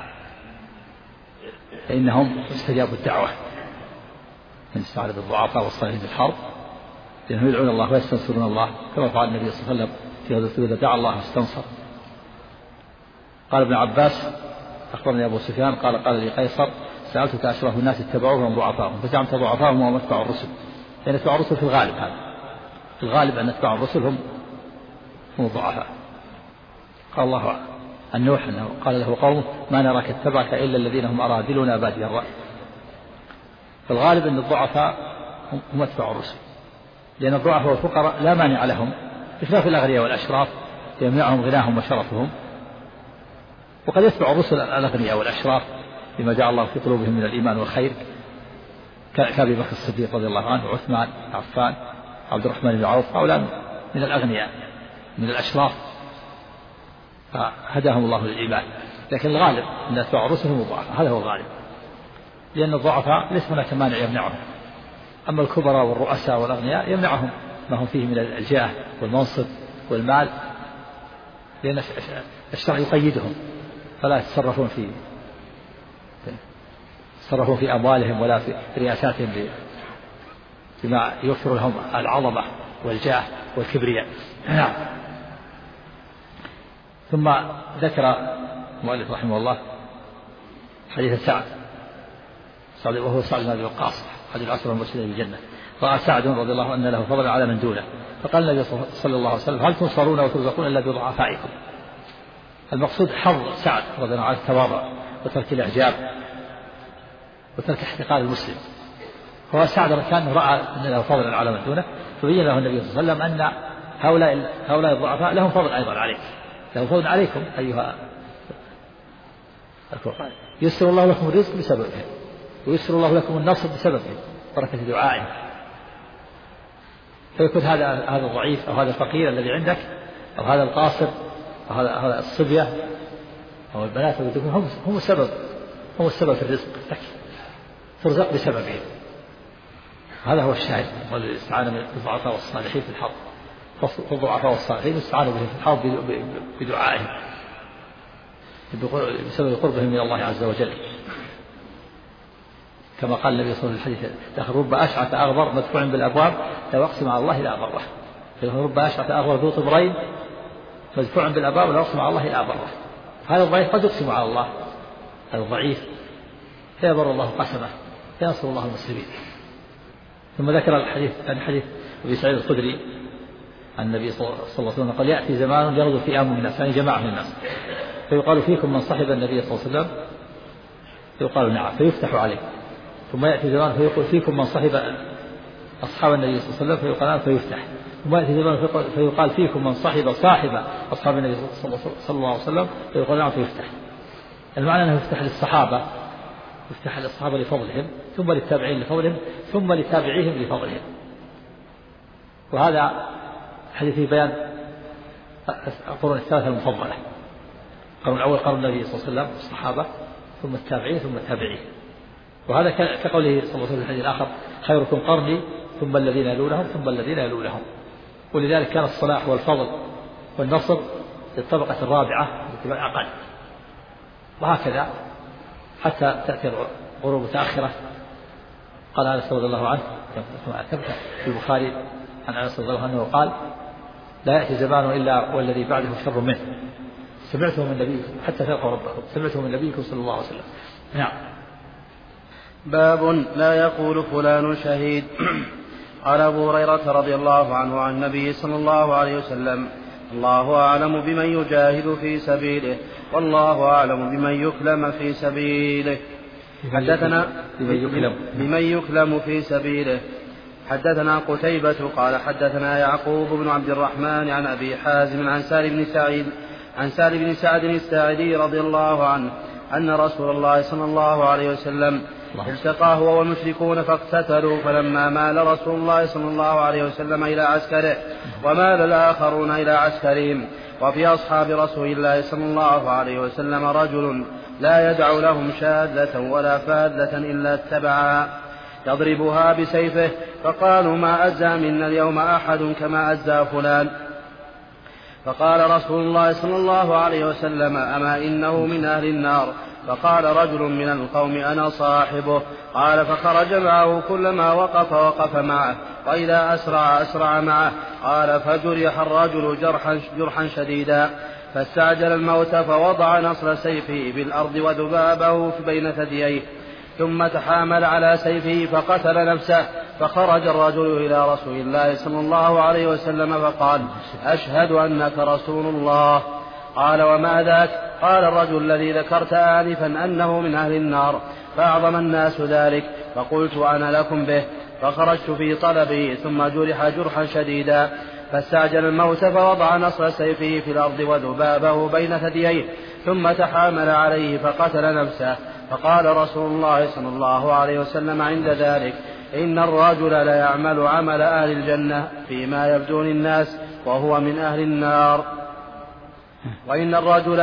فإنهم استجابوا الدعوة. من استعان بالضعفاء والصالحين في الحرب لأنهم يدعون الله ويستنصرون الله، كما فعل النبي صلى الله عليه وسلم في غزوة إذا دعا الله واستنصر. قال ابن عباس: أخبرني أبو سفيان قال لي قيصر: سألتك أشراف الناس اتبعوهم ضعفاءهم، فزعمت ضعفاهم وهم أتباع الرسل. يعني أتباع الرسل في الغالب، هذا في الغالب أن أتباع الرسل هم الضعفاء. قال الله عن نوح أنه قال له قومه: ما نراك اتبعك إلا الذين هم أرادلنا بادي الرأي. في الغالب أن الضعفاء هم أتباع الرسل، لأن الضعفاء والفقراء لا مانع لهم بخلاف الأغنياء والأشراف يمنعهم غناهم وشرفهم. وقد يتبع الرسل الأغنياء والأشراف بما جعل الله في قلوبهم من الإيمان والخير كأبي بكر الصديق رضي الله عنه وعثمان عفان عبد الرحمن بن عوف، هؤلاء من الأغنياء من الأشراف فهداهم الله للإيمان. لكن الغالب أن أتباع الرسل هم الضعفاء، هذا هو الغالب، لأن الضعفاء ليس هناك مانع يمنعهم. أما الكبراء والرؤساء والأغنياء يمنعهم ما هم فيه من الجاه والمنصب والمال، لأن الشرع يقيدهم فلا يتصرفون في أموالهم ولا في رياساتهم بما يوفر لهم العظمة والجاه والكبرياء. نعم. ثم ذكر المؤلف رحمه الله حديث سعد وهو سعد بن أبي وقاص أحد العشرة المبشرين بالجنة. رأى سعد رضي الله عنه أن له فضلا على من دونه، فقال النبي صلى الله عليه وسلم: هل تنصرون وترزقون إلا بضعفائكم؟ المقصود حظ سعد رضي الله عنه التواضع وترك الإعجاب وترك احتقار المسلم. هو سعد كان رأى أن له فضلا على من دونه، فبين له النبي صلى الله عليه وسلم أن هؤلاء الضعفاء لهم فضل أيضا عليك، لهم فضل عليكم أيها الفقراء. يسر الله لكم الرزق بسببهم ويسر الله لكم النصر بسببهم، بركة دعائهم. فيكون هذا الضعيف أو هذا الفقير الذي عندك أو هذا القاصر أو هذا الصبية أو البنات هم السبب في الرزق لك، ترزق بسببهم. هذا هو الشاهد، والاستعانة من الضعفاء والصالحين في الحرب، فالضعفاء والصالحين استعانوا بهم في الحرب بدعائهم بسبب قربهم من الله عز وجل، كما قال النبي صلى الله عليه وسلم في الحديث: رب أشعث أغبر مدفوع بالأبواب لو أقسم على الله لا أبره. رب أشعث أغبر ذو طبرين مدفوع بالأبواب لو أقسم على الله لا أبره. هذا الضعيف قد يقسم على الله، هذا الضعيف فيبر الله قسمه فينصر الله المسلمين. ثم ذكر الحديث عن حديث أبي سعيد الخدري عن النبي صلى الله عليه وسلم قال: يأتي زمان يغدو فئام من الناس، يعني جماعة من الناس، فيقال: فيكم من صحب النبي صلى الله عليه وسلم؟ فيقال: نعم، فيفتح عليه. ثم يأتي زمان فيقول: فيكم من صحب أصحاب النبي صلى الله عليه وسلم؟ فيقال: فيفتح. ثم يأتي زمان فيقال: فيكم من صحب أصحاب النبي صلى الله عليه وسلم؟ فيقال: نعم، فيفتح. المعنى أنه يفتح للصحابة، يفتح للصحابة لفضلهم، ثم للتابعين لفضلهم، ثم لتابعيهم لفضلهم. وهذا حديث بيان القرون الثلاثة المفضلة: القرن الأول قرن النبي صلى الله عليه وسلم والصحابة، ثم التابعين، ثم التابعين. وهذا كقوله صلى الله عليه وسلم في الحديث الآخر: خيركم قرني ثم الذين يلونهم ثم الذين يلونهم. ولذلك كان الصلاح والفضل والنصر للطبقة الرابعة باتباع أقل، وهكذا حتى تأتي القرون متأخرة. قال أنس رضي الله عنه في البخاري عن أنس رضي الله عنه قال: لا يأتي زمان إلا والذي بعده شر منه، سمعته من نبيكم حتى تلقوا ربكم، سمعته من نبيكم صلى الله عليه وسلم. نعم. باب لا يقول فلان شهيد. قال أبو هريرة رضي الله عنه عن النبي صلى الله عليه وسلم: الله أعلم بمن يجاهد في سبيله، والله أعلم بمن يكلم في سبيله. حدثنا بمن يكلم في سبيله. حدثنا قتيبة قال حدثنا يعقوب بن عبد الرحمن عن أبي حازم عن سالم بن سعد الساعدي رضي الله عنه أن رسول الله صلى الله عليه وسلم التقى هو والمشركون فاقتتلوا، فلما مال رسول الله صلى الله عليه وسلم إلى عسكره ومال الآخرون إلى عسكرهم، وفي أصحاب رسول الله صلى الله عليه وسلم رجل لا يدع لهم شاذة ولا فاذة إلا اتبعها يضربها بسيفه، فقالوا: ما أجزى منا اليوم أحد كما أجزى فلان. فقال رسول الله صلى الله عليه وسلم: أما إنه من أهل النار. فقال رجل من القوم: أنا صاحبه. قال: فخرج معه، كلما وقف معه، وإذا أسرع معه. قال: فجرح الرجل جرحا شديدا، فاستعجل الموت، فوضع نصر سيفه بالأرض وذبابه بين ثدييه، ثم تحامل على سيفه فقتل نفسه. فخرج الرجل إلى رسول الله صلى الله عليه وسلم فقال: أشهد أنك رسول الله. قال: وما ذاك؟ قال: الرجل الذي ذكرت آنفا أنه من أهل النار. فأعظم الناس ذلك، فقلت أنا لكم به. فخرجت في طلبه ثم جرح جرحا شديدا فاستعجل الموت فوضع نصر سيفه في الأرض وذبابه بين ثدييه ثم تحامل عليه فقتل نفسه. فقال رسول الله صلى الله عليه وسلم عند ذلك: إن الرجل لا يعمل عمل أهل الجنة فيما يبدو للناس وهو من أهل النار، وإن الرجل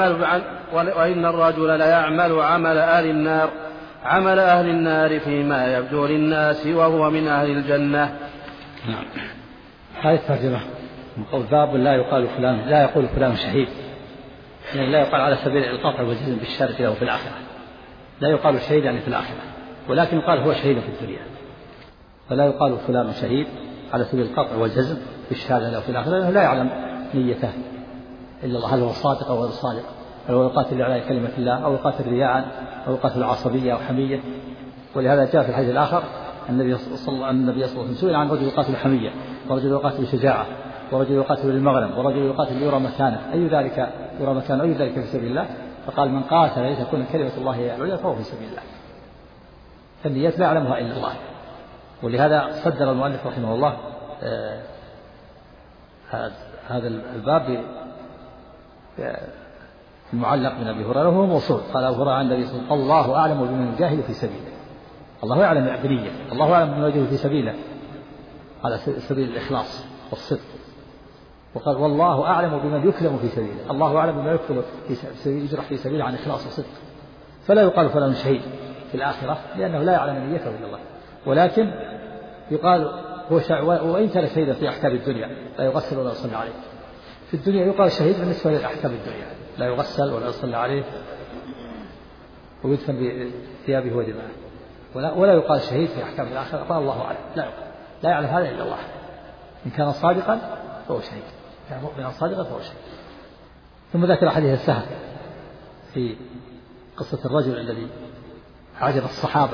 لا يعمل عمل أهل النار فيما يبدو للناس وهو من أهل الجنة. نعم. هذه الترجمة من قول باب لا يقول فلان شهيد، يعني لا يقال على سبيل القطع والجزم بالشهادة له في الآخرة، لا يقال شهيد يعني في الآخرة، ولكن يقال هو شهيد في الدنيا. فلا يقال فلان شهيد على سبيل القطع والجزم بالشهادة له في الآخرة، لأنه لا يعلم نيته إلا الله، هل هو صادق أو غير صادق، هل هو يقاتل لإعلاء كلمة الله أو يقاتل رياء أو يقاتل عصبية أو حمية. ولهذا جاء في الحديث الآخر النبي صلى الله عليه وسلم سئل عن رجل يقاتل حمية، ورجل يقاتل شجاعة، ورجل يقاتل للمغنم، ورجل يقاتل ليرى مكانه، أي ذلك يرى مكانه أي ذلك في سبيل الله؟ فقال: من قاتل لتكون كلمة الله هي العليا فهو في سبيل الله. فالنية لا يعلمها إلا الله. ولهذا صدر المؤلف رحمه الله هذا الباب المعلق من أبي هريرة وهو موصول. قال أبو هريرة عن النبي صلى الله عليه وسلم: الله أعلم بمن يجاهد في سبيله. الله يعلم بنيته، الله أعلم بمن يجاهد في سبيله على سبيل الإخلاص والصدق. وقال: والله أعلم بمن يكلم في سبيله، الله أعلم بمن يكلم في سبيله يجرح في سبيله عن إخلاص وصدق. فلا يقال فلان شهيد في الآخرة لأنه لا يعلم نيته إلا الله، ولكن يقال وإن كان شهيدا في أحكام الدنيا لا يغسل ولا يصلى عليه. في الدنيا يقال شهيد بالنسبة لأحكام الدنيا، لا يغسل ولا يصلى عليه ويدفن بثيابه ودماءه. ولا يقال شهيد في أحكام الآخرة. قال: الله أعلم، لا يعلم هذا إلا الله. إن كان صادقا فهو شهيد، كان مؤمنا صادقا فهو شهيد. ثم ذكر حديث السهل في قصة الرجل الذي عجب الصحابة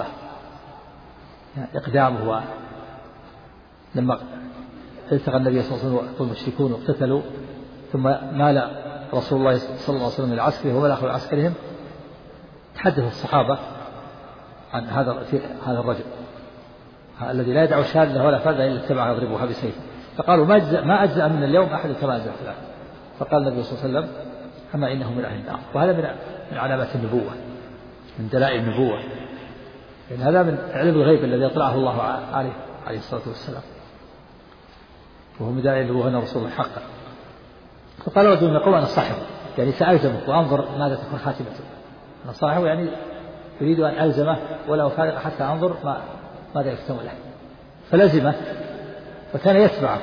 إقدامه لما التقى النبي صلى الله عليه وسلم والمشركون واقتتلوا، ثم مال رسول الله صلى الله عليه وسلم إلى عسكره ومال أخو عسكرهم. تحدث الصحابة عن هذا الرجل الذي لا يدعو شهادة ولا فاذا إلا اتبعها يضربها بسيف. فقالوا: ما أجزأ من اليوم أحد كما أجزأ فلان. فقال النبي صلى الله عليه وسلم: أما إنه من أهل النار. وهذا من علامات النبوة، من دلائل النبوة، لأن هذا من علم الغيب الذي أطلعه الله عليه الصلاة والسلام، وهو من دلائل النبوة أن رسول الله حقا. فقال رجل من القوم: أنا صاحبه، يعني سألزمه وأنظر ماذا تكون خاتمته. أنا صاحبه يعني يريد أن ألزمه ولا أفارق حتى أنظر ماذا يختم له. فلزمه وكان يتبعه،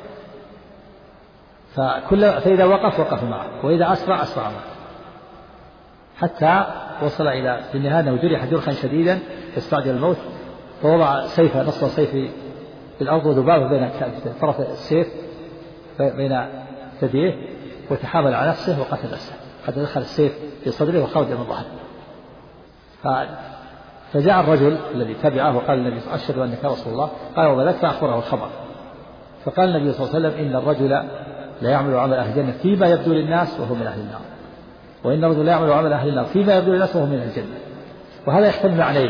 فإذا وقف معه، وإذا أسرع معه، حتى وصل إلى النهاية أنه جرح جرحا شديدا فاستعجل الموت، فوضع نصر سيفه في الأرض وذبابه بين طرف السيف بين ثدييه، وتحامل على نفسه وقتل نفسه حتى دخل السيف في صدره وخرج من ظهره. فجاء الرجل الذي تبعه وقال النبي: أشهد أنك رسول الله. قال: وبلغت. فأخبره الخبر. فقال النبي صلى الله عليه وسلم: إن الرجل لا يعمل عمل أهل الجنة فيما يبدو للناس وهو من أهل النار، وإن الرجل لا يعمل عمل أهل النار فيما يبدو للناس وهو من أهل الجنة. وهذا يحتمل معنيين: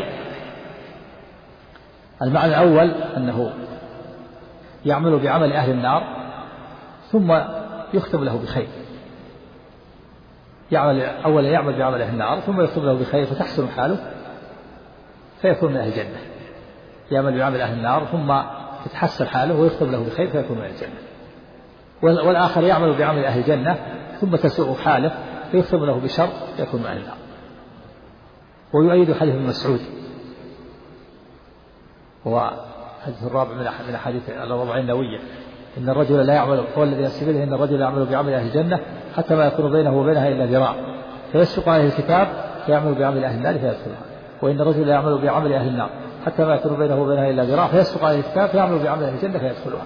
المعنى الأول أنه يعمل بعمل أهل النار ثم يختم له بخير، أولا يعمل بعمل أهل النار ثم يختم له بخير فتحسن حاله فيكون من أهل الجنة. يعمل بعمل أهل النار ثم تتحسن حاله ويختم له بخير فيكون من أهل الجنة. والآخر يعمل بعمل أهل الجنة ثم تسوء حاله فيختم له بشر فيكون من أهل النار. ويؤيد حديث ابن مسعود، هو الحديث الرابع من أحاديث الأربعين النووية: إن الرجل لا يعمل، هو الذي يسبق إن الرجل يعمل بعمل أهل الجنة حتى ما يكون بينه وبينها إلا ذراع فيسبق عليه الكتاب فيعمل بعمل أهل النار فيدخلها، وإن الرجل لا يعمل بعمل أهل النار حتى ما يكون بينه وبينها إلا ذراع فيسبق عليه الكتاب فيعمل بعمل أهل الجنة فيدخلها.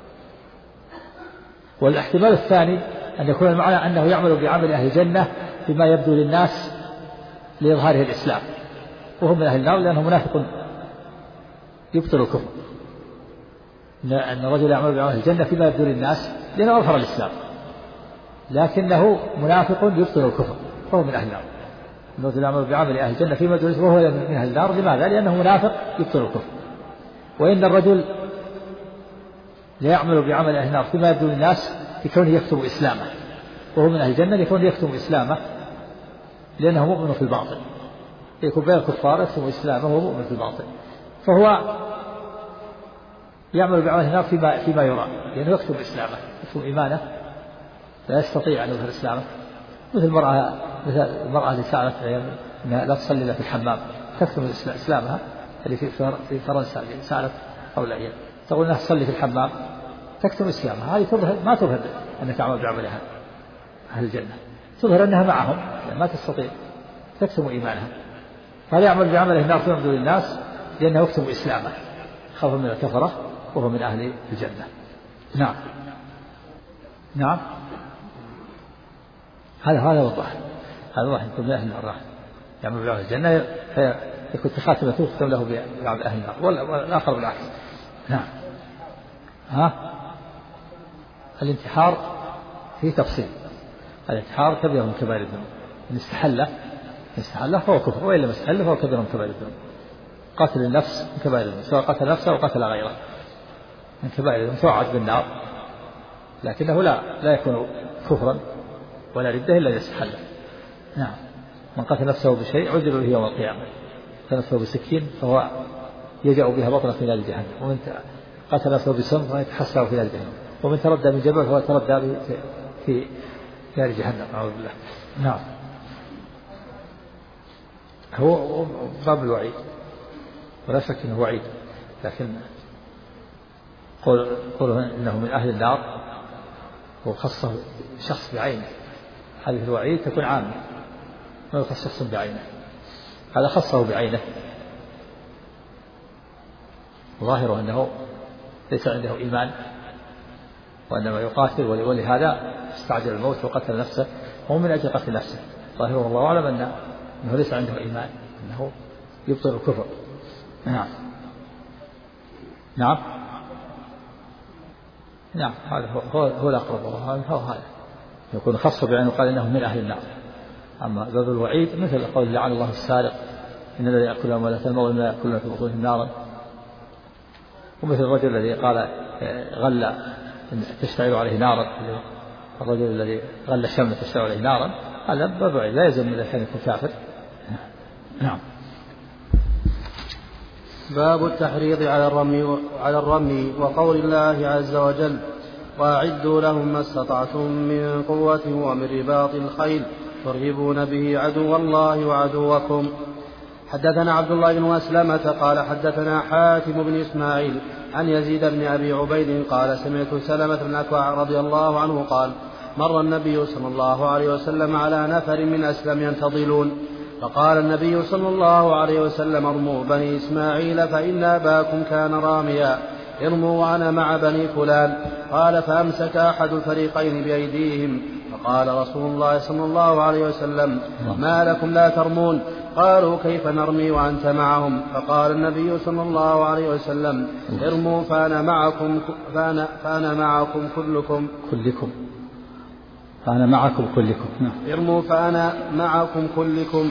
والاحتمال الثاني أن يكون المعنى أنه يعمل بعمل أهل الجنة بما يبدو للناس لإظهاره الإسلام، وهم من أهل النار لأنه منافق يبطل الكفر. أن الرجل يعمل بعمل أهل الجنة فيما يبدو للناس لأنه أظهر الإسلام، لكنه منافق يبطل الكفر فهو من أهل النار. الرجل يعمل بعمل أهل الجنة فيما يبدو للناس وهو من أهل النار. لماذا؟ لأنه منافق يبطل الكفر. وإن الرجل لا يعمل بعمل أهل النار فيما يبدو للناس لكونه يكتم إسلامه، وهو من أهل الجنة لكونه يكتم إسلامه لأنه مؤمن في الباطل، يكون بين الكفار يكتم إسلامه وهو مؤمن في الباطل، فهو يعمل بعمل أهل النار فيما يرى لأنه يكتم إسلامه، يكتم إيمانه، لا يستطيع أن يظهر إسلامه. مثل المرأة اللي سألت أنها لا تصلي إلا في الحمام، تكتم إسلامها، اللي في فرنسا اللي سألت قبل أيام تقول أنها تصلي في الحمام، تكتم إسلامها. هذه تظهر ما تظهر أنها تعمل بعملها أهل الجنة، تظهر أنها معهم يعني ما تستطيع، تكتم إيمانها. فهذا يعمل بعمله النار في يبدو للناس لأنه يكتم إسلامه خوفا من الكفرة وهو من أهل الجنة. نعم نعم هذا وضح، هذا واحد يكون من أهل النار يعمل بعمل الجنة يكون خاتمته تختم له بعمل أهل النار، والآخر بالعكس. نعم. الانتحار فيه تفصيل. الانتحار كبير من كبائر الذنوب، إن استحله فهو كفر، وإن لم يستحله فهو كبير من كبائر الذنوب. قتل النفس من كبائر الذنوب، سواء قتل نفسه أو قتل غيره من كبائر الذنوب، توعد بالنار، لكنه لا يكون كفرا ولا ردة إلا إذا استحله. نعم. من قتل نفسه بشيء عذر به يوم القيامة، قتل نفسه بسكين فهو يجأ بها بطنه في نار جهنم، ومن قتل نفسه بسم فهو يتحسر في نار جهنم، ومن تردى من جبل فهو يتردى في نار جهنم، أعوذ بالله. نعم. هو باب الوعيد ولا شك أنه وعيد، لكن قوله إنه من أهل النار وخصه شخص بعينه، هذه الوعيد تكون عامة، ما يخص شخص بعينه، هذا خصه بعينه، ظاهره أنه ليس عنده إيمان وإنما يقاتل، ولهذا استعجل الموت وقتل نفسه، هو من أجل قتل نفسه، ظاهره الله أعلم أنه ليس عنده إيمان، أنه يبطل الكفر. نعم نعم نعم هذا هو الأقرب، هو هذا يكون خاصة بعينه وقال إنه من أهل النار. أما باب الوعيد مثل قول لعن الله السارق إن الذي يأكل أموال الموت لا يأكلون في بطونهم نارا، ومثل الرجل الذي قال غل تشتعل عليه نارا، الرجل الذي غل شمة تشتعل عليه نارا، هذا باب الوعيد لا يلزم إذا كان يكون كافر. نعم. باب التحريض على الرمي وقول الله عز وجل وأعدوا لهم ما استطعتم من قوة ومن رباط الخيل ترهبون به عدو الله وعدوكم. حدثنا عبد الله بن مسلمة قال حدثنا حاتم بن إسماعيل عن يزيد بن أبي عبيد قال سمعت سلمة بن أكوع رضي الله عنه قال مر النبي صلى الله عليه وسلم على نفر من أسلم ينتظلون، فقال النبي صلى الله عليه وسلم ارموا بني إسماعيل فإن أباكم كان راميا، ارموا وأنا مع بني فلان. قال فأمسك أحد الفريقين بأيديهم، فقال رسول الله صلى الله عليه وسلم ما لكم لا ترمون؟ قالوا كيف نرمي وأنت معهم؟ فقال النبي صلى الله عليه وسلم ارموا فأنا معكم كلكم فأنا معكم كلكم. ارموا فأنا معكم كلكم.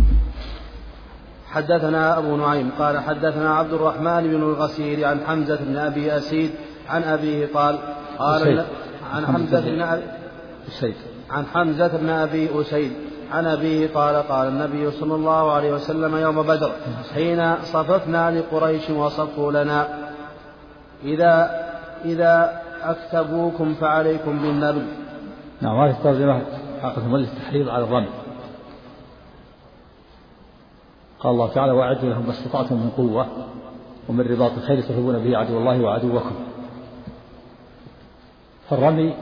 حدثنا أبو نعيم قال حدثنا عبد الرحمن بن الغسير عن حمزة بن أبي أسيد عن أبيه قال عن حمزة بن أبي أسيد عن أبيه قال النبي صلى الله عليه وسلم يوم بدر حين صففنا لقريش وصفوا لنا إذا أكتبوكم فعليكم بالنبل. نعم. هذه الترجمة حقيقة التحريض على الرمي. قال الله تعالى وأعدوا لهم ما استطعتم من قوة ومن رباط الخيل ترهبون به عدو الله وعدوكم. فالرمي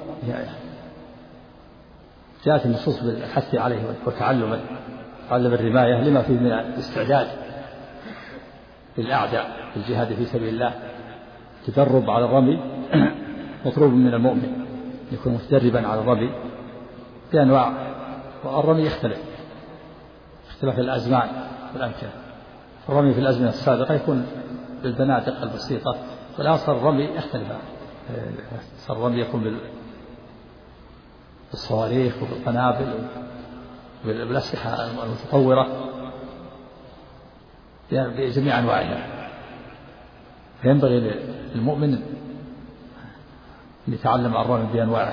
جاءت النصوص بالحث عليه وتعلم الرماية لما فيه من الاستعداد للأعداء في الجهاد في سبيل الله. تدرب على الرمي مطلوب من المؤمن يكون متدربا على الرمي بأنواع، والرمي يختلف اختلاف الأزمان والأمكنة. الرمي في الأزمنة السابقة يكون بالبنادق البسيطة، والآن صار الرمي يختلف، صار الرمي يكون بالصواريخ وبالقنابل وبالأسلحة المتطورة بجميع أنواعها. فينبغي للمؤمن أن يتعلم الرمي بأنواعه،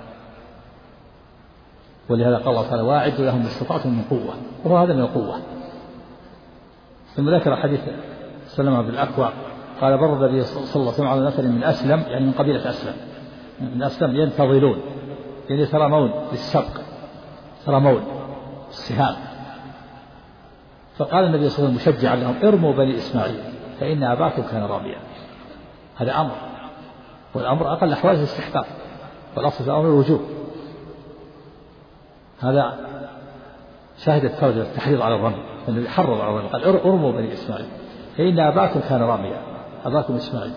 ولهذا قال الله تعالى واعدوا لهم ما استطعتم من قوة، وهو هذا من القوة. ثم ذكر حديث سلمة بالأكوع قال بر النبي صلى الله عليه وسلم على نفر من أسلم، يعني من قبيلة أسلم، من أسلم ينتظلون، يعني يترامون للسبق، يترامون السهام. فقال النبي صلى الله عليه وسلم مشجعا لهم ارموا بني إسماعيل فإن أباكم كان راميا. هذا أمر، والأمر أقل أحوال الاستحقاق، والأصل في الأمر الوجوب. هذا شاهد التوجه والتحريض على الرمي، الذي حرض على الرمي قال ارموا بني إسماعيل فإن أباكم كان راميا، أباكم إسماعيل.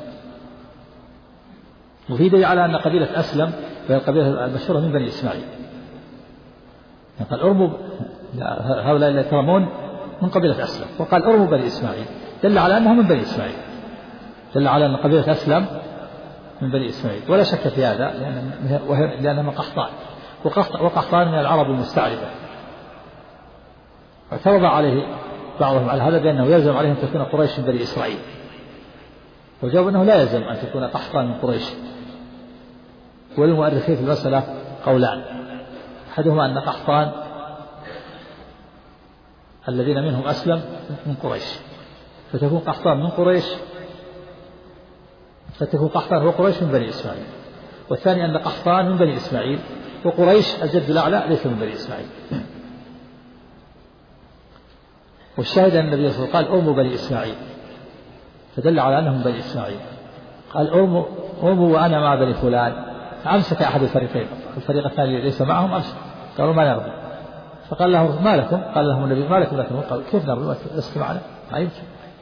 وفي دليل على أن قبيلة أسلم وهي القبيلة المشهورة من بني إسماعيل. قال ارموا هؤلاء اللي يترمون من قبيلة أسلم، وقال ارموا بني إسماعيل، دل على أنهم من بني إسماعيل، دل على أن قبيلة أسلم من بني إسماعيل، ولا شك في هذا لأنها من قحطان، وقحطان من العرب المستعربة. اعترض عليه بعضهم على هذا بأنه يلزم عليهم أن تكون قريش من بني إسرائيل، وجاوب أنه لا يلزم أن تكون قحطان من قريش. وللمؤرخين في المسألة قولان، أحدهما أن قحطان الذين منهم أسلم من قريش، فتكون قحطان من قريش، فتكون قحطان هو قريش من بني إسماعيل. والثاني أن قحطان من بني إسماعيل، وقريش الجد الأعلى ليس من بني إسماعيل. والشاهد أن النبي صلى الله عليه وسلم قال أرموا بني إسماعيل، فدل على أنهم بني إسماعيل. قال أرموا وأنا مع بني فلان، فأمسك أحد الفريقين، الفريق الثاني ليس معهم أمسك، قالوا ما نرضى. فقال له ما لكم؟ قال لهم النبي ما لكم لكم؟ قالوا كيف نرضى لست معنا؟ ما يمكن،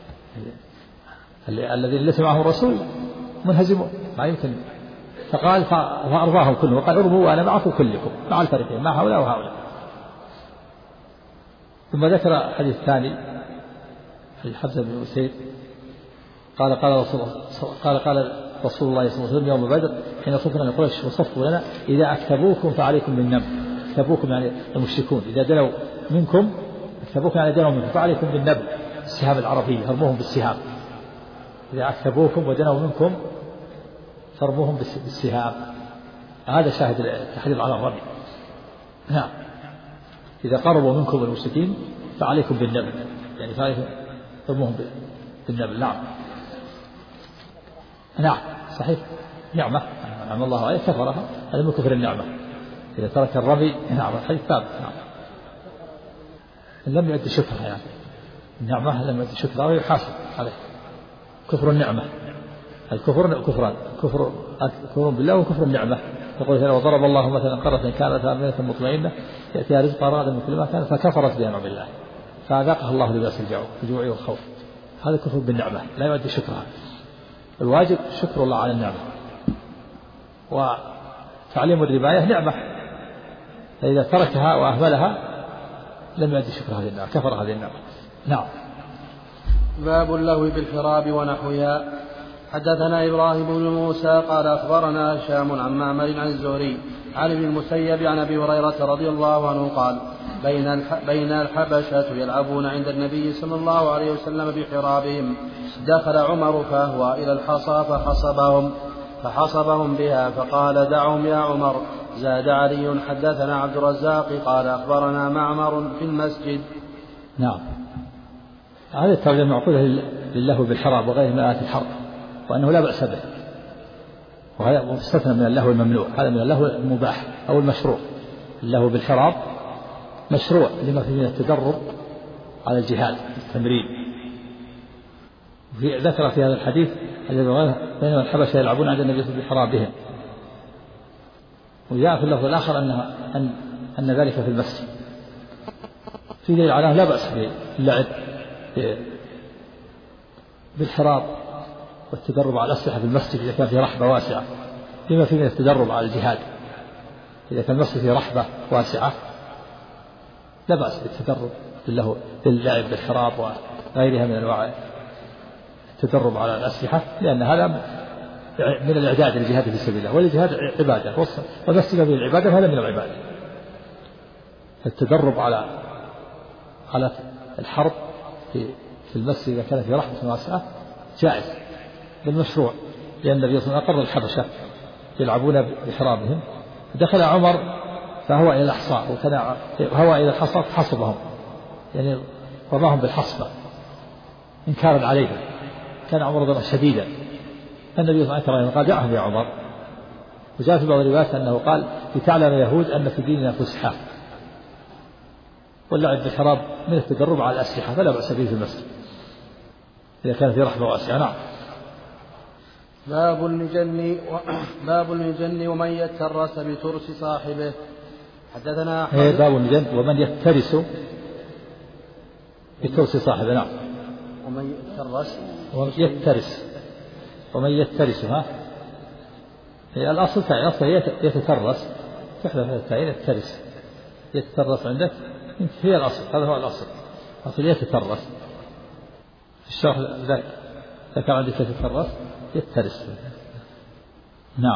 الذين ليس معه الرسول منهزمون، ما يمكن. فقال فأرضاهم كلهم، وقال ارموا وأنا معكم كلكم، مع الفريقين، مع هؤلاء وهؤلاء. ثم ذكر حديث ثاني حديث حمزة بن أسيد قال رسول الله صلى الله عليه وسلم يوم بدر حين صفنا لقريش وصفوا لنا إذا أكتبوكم فعليكم بالنبل. أكتبوكم يعني المشركون، إذا دنوا منكم أكتبوكم يعني دنوا منكم فعليكم بالنبل، السهام العربية، ارموهم بالسهام. إذا أكتبوكم ودنوا منكم فارموهم بالسهام. هذا شاهد التحريض على الرمي. نعم، إذا قربوا منكم المشركين فعليكم بالنبل، يعني فعليكم ارموهم بالنبل. نعم صحيح، نعمة نعم الله عليه كفرها، هذا من كفر النعمة إذا ترك الرمي. نعم الحديث ثابت. نعم لم يؤدي شكرها، يعني النعمة لم يؤدي شكرها ويحاسب عليه. كفر النعمة، الكفر كفران، كفر بالله وكفر النعمة. يقول هنا وضرب الله مثلا قرية كانت آمنة مطمئنة يأتيها رزقها رغدا من كل ما كان فكفرت بأنعم الله فأذاقها الله لباس الجوع والخوف. هذا كفر بالنعمة لا يؤدي شكرها. الواجب شكر الله على النعمة، وتعليم الرباية نعمة، فإذا تركها وأهملها لم يؤدي شكر هذه النعمة، كفر هذه النعمة. نعم. باب اللهو بالحراب ونحوها. حدثنا إبراهيم بن موسى قال أخبرنا هشام عن معمر عن الزهري عن ابن المسيب عن أبي هريرة رضي الله عنه قال بين الحبشة يلعبون عند النبي صلى الله عليه وسلم بحرابهم دخل عمر فأهوى إلى الحصى فحصبهم بها فقال دعهم يا عمر. زاد علي حدثنا عبد الرزاق قال أخبرنا معمر في المسجد. نعم، هذا الترجمة معقولة للهو بالحراب وغير من آلات الحرب، وأنه لا بأس به، وهذا مستثنى من اللهو الممنوع، هذا من اللهو المباح أو المشروع. اللهو بالحراب مشروع لما فيه من التدرب على الجهاد التمرين. ذكر في هذا الحديث بينما الحبشة يلعبون عند النبي صلى الله عليه وسلم بحرابهم، وجاء في اللفظ الآخر أن ذلك في المسجد. في دليل على لا بأس باللعب بالحراب والتدرب على الأسلحة في المسجد إذا كان فيه رحبة واسعة، لما فيه من التدرب على الجهاد. إذا كان المسجد فيه رحبة واسعة لا بأس بالتدرب باللعب بالحراب وغيرها من أنواع التدرب على الأسلحة، لأن هذا من الإعداد للجهاد في سبيل الله، والجهاد عبادة وبس من العبادة هذا من العبادة. التدرب على الحرب في المسجد إذا كان في رحبة واسعة جائز، بالمشروع، لأن النبي صلى الله عليه وسلم أقر الحبشة يلعبون بحرابهم، دخل عمر فهوى إلى الأحصاء، وكان هوى إلى الحصى حصبهم، يعني رماهم بالحصبة إنكارا عليهم، كان عمر ضربا شديدا، فالنبي صلى الله عليه وسلم قال دعهم يا عمر. وجاء في بعض الروايات أنه قال لتعلم يهود أن في ديننا فسحة، واللعب بالحراب من التدرب على الأسلحة فلا بأس به في المسجد إذا كان في رحمة واسعة. نعم. باب المجن ومن يترس بترس صاحبه. حدثنا باب المجن ومن يترس بترس صاحبه. نعم. ومن يترس هي الأصل يتترس، تحذف التاء يترس، يتترس عندك هي الأصل، هذا هو الأصل، أصل يتترس. الشرح ذكر عندك يتترس يترس. نعم.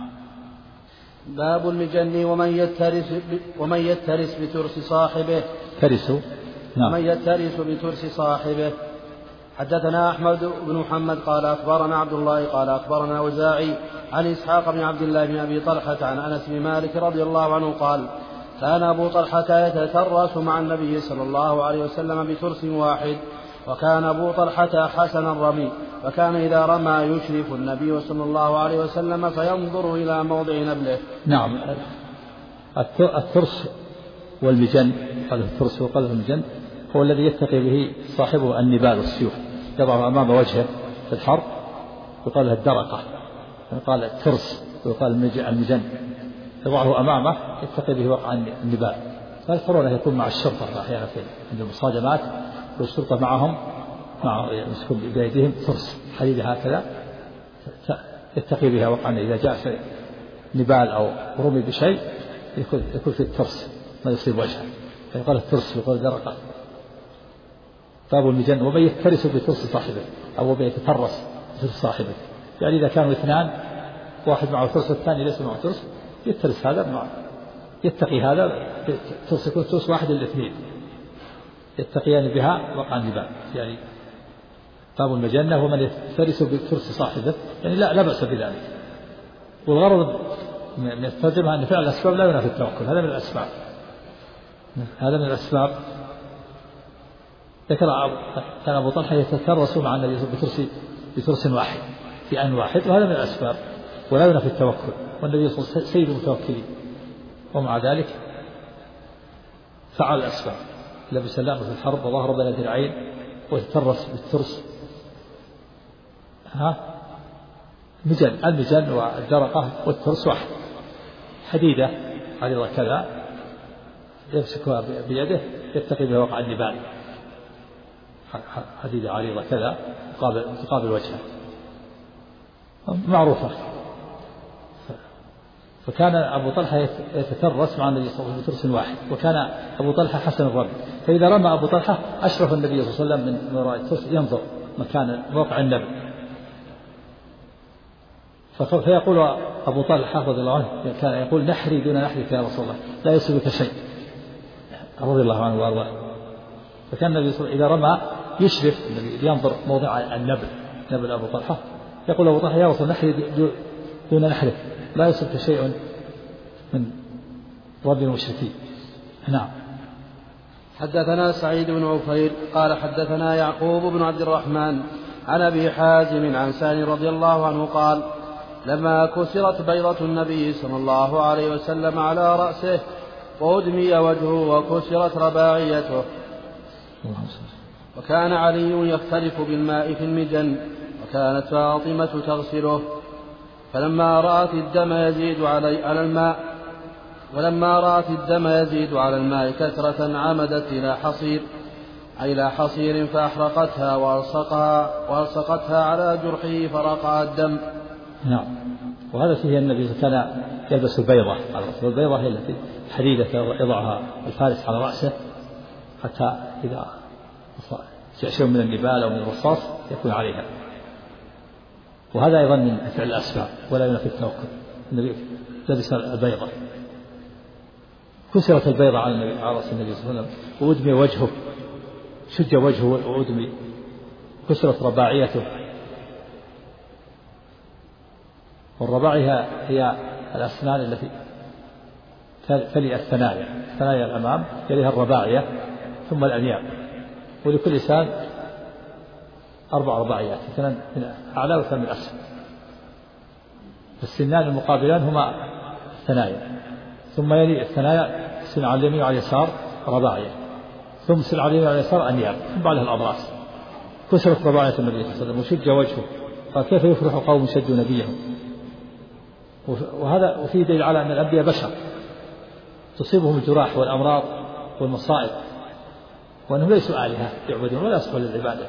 باب المجن ومن يترس بترس صاحبه. نعم. ومن يترس بترس صاحبه. حدثنا أحمد بن محمد قال أخبرنا عبد الله قال أخبرنا وزاعي عن إسحاق بن عبد الله بن أبي طلحة عن أنس بن مالك رضي الله عنه قال كان أبو طلحة يتترس مع النبي صلى الله عليه وسلم بترس واحد، وكان أبو طلحة حسن الرمي، وكان إذا رمى يشرف النبي صلى الله عليه وسلم فينظر إلى موضع نبله. نعم. الترس والمجن، هذا الترس وقلب المجن هو الذي يتقي به صاحبه النبال والسيوف، يضعه أمام وجهه في الحرب يقال له الدرقة، يقال الترس ويقال المجن، يضعه أمامه يتقي به وقع النبال. فالفرون يكون مع الشرطة أحيانا عند المصادمات، والشرطة معهم يمسكون بأيديهم ترس حديدة هكذا يتقي بها وقع إذا جاء شيء نبال أو رمي بشيء يكون في الترس ما يصيب وجهه، فيقال الترس ويقال الدرقة. باب المجن ومن يترس بترس صاحبه، أو من يتترس بترس صاحبه، يعني إذا كانوا اثنان واحد معه ترس والثاني ليس معه ترس يترس هذا مع يتقي هذا ترس، يكون ترس واحد للاثنين يتقيان بها وقع النبال. يعني باب المجنة ومن يترس بترس صاحبه، يعني لا بأس بذلك. والغرض من الترجمة أن فعل الأسباب لا ينافي التوكل، هذا من الأسباب. ذكر كان أبو طلحة يتترس مع النبي بترس واحد في آن واحد، وهذا من الأسباب ولا ينافي التوكل، والنبي صلى الله عليه وسلم سيد المتوكلين، ومع ذلك فعل الأسباب، لبس اللام في الحرب وظهر بين درعين ويتترس بالترس. المجن والدرقة والترس واحد، حديدة عريضة كذا يمسكها بيده يتقي بها وقع النبال، حديدة عريضة كذا تقابل وجهه معروفة. فكان أبو طلحة يتترس مع النبي صلى الله عليه وسلم بترس واحد، وكان أبو طلحة حسن الرمي، فإذا رمى أبو طلحة أشرف النبي صلى الله عليه وسلم من وراء الترس ينظر مكان موقع النبل، فيقول أبو طلحة رضي الله عنه كان يقول نحري دون نحرك يا رسول الله لا يسلك شيء رضي الله عنه وارضاه. فكان النبي صلى الله عليه وسلم إذا رمى يشرف النبي ينظر موضع النبل، نبل أبو طلحة، يقول أبو طلحة يا رسول الله نحري دون نحرك لا يسلك شيء من رب المشركين. نعم. حدثنا سعيد بن عفير قال حدثنا يعقوب بن عبد الرحمن عن أبي حازم عن سالم رضي الله عنه قال لما كسرت بيضة النبي صلى الله عليه وسلم على رأسه وأدمي وجهه وكسرت رباعيته، وكان علي يختلف بالماء في المجن، وكانت فاطمة تغسله، فلما رأت الدم يزيد على الماء كثرة عمدت إلى حصير فأحرقتها وألصقتها على جرحه فرقع الدم. نعم. وهذا فيه النبي كان يلبس البيضة، والبيضة هي التي حديدة يضعها الفارس على رأسه حتى إذا شيء من النبال أو من الرصاص يكون عليها، وهذا أيضا من فعل الأسباب ولا ينافي التوكل. النبي لبس البيضة، كسرت البيضة على رأس النبي صلى الله عليه وسلم، وأدمي وجهه، شج وجهه وأدمي، كسرت رباعيته، والرباعي هي الأسنان التي تلي الثنايا الأمام، يليها الرباعية ثم الأنياب، ولكل لسان 4 رباعيات، 2 من أعلى و2 من أسفل. السنان المقابلان هما الثنايا، ثم يلي الثنايا سن على اليمين وعلى اليسار رباعية، ثم سن على اليمين وعلى اليسار أنياب، ثم بعدها الأضراس. كسرت رباعية النبي صلى الله عليه وسلم وشج وجهه، قال كيف يفرح قوم شجوا نبيهم. وفيه دليل على أن الأنبياء بشر تصيبهم الجراح والأمراض والمصائب، وأنهم ليسوا آلهة يعبدون ولا يصلحون للعبادة.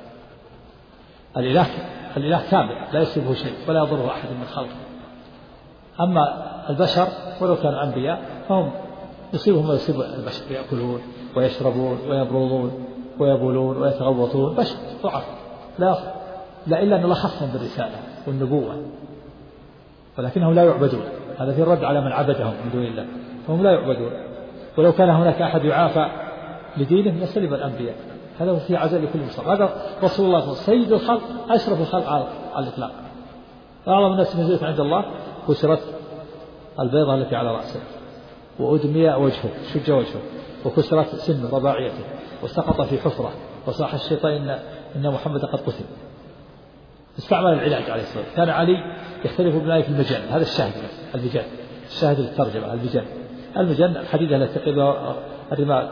الإله كامل لا يصيبه شيء ولا يضره أحد من خلقه. أما البشر ولو كانوا أنبياء فهم يصيبهم ما يصيب البشر، يأكلون ويشربون ويبرضون ويبولون ويتغوطون، بشر ضعف لا إلا أن الله خصهم بالرسالة والنبوة، ولكنهم لا يعبدون. هذا في الرد على من عبدهم من دون الله، فهم لا يعبدون. ولو كان هناك أحد يعافى لدينه لسلب الأنبياء. هذا هو في عزاء لكل مسلم. هذا رسول الله صلى الله عليه وسلم سيد الخلق، أشرف الخلق على الإطلاق. أعظم الناس منزلة عند الله كسرت البيضة التي على رأسه، وأدمي وجهه شج وجهه، وكسرت سن رباعيته، وسقط في حفرة، وصاح الشيطان إن محمد قد قتل. استعمل العلاج عليه الصلاة والسلام. كان علي يختلف بالآية في المجن، هذا الشاهد المجن، الشاهد للترجمة المجن الحديدة التي تقيل الرمال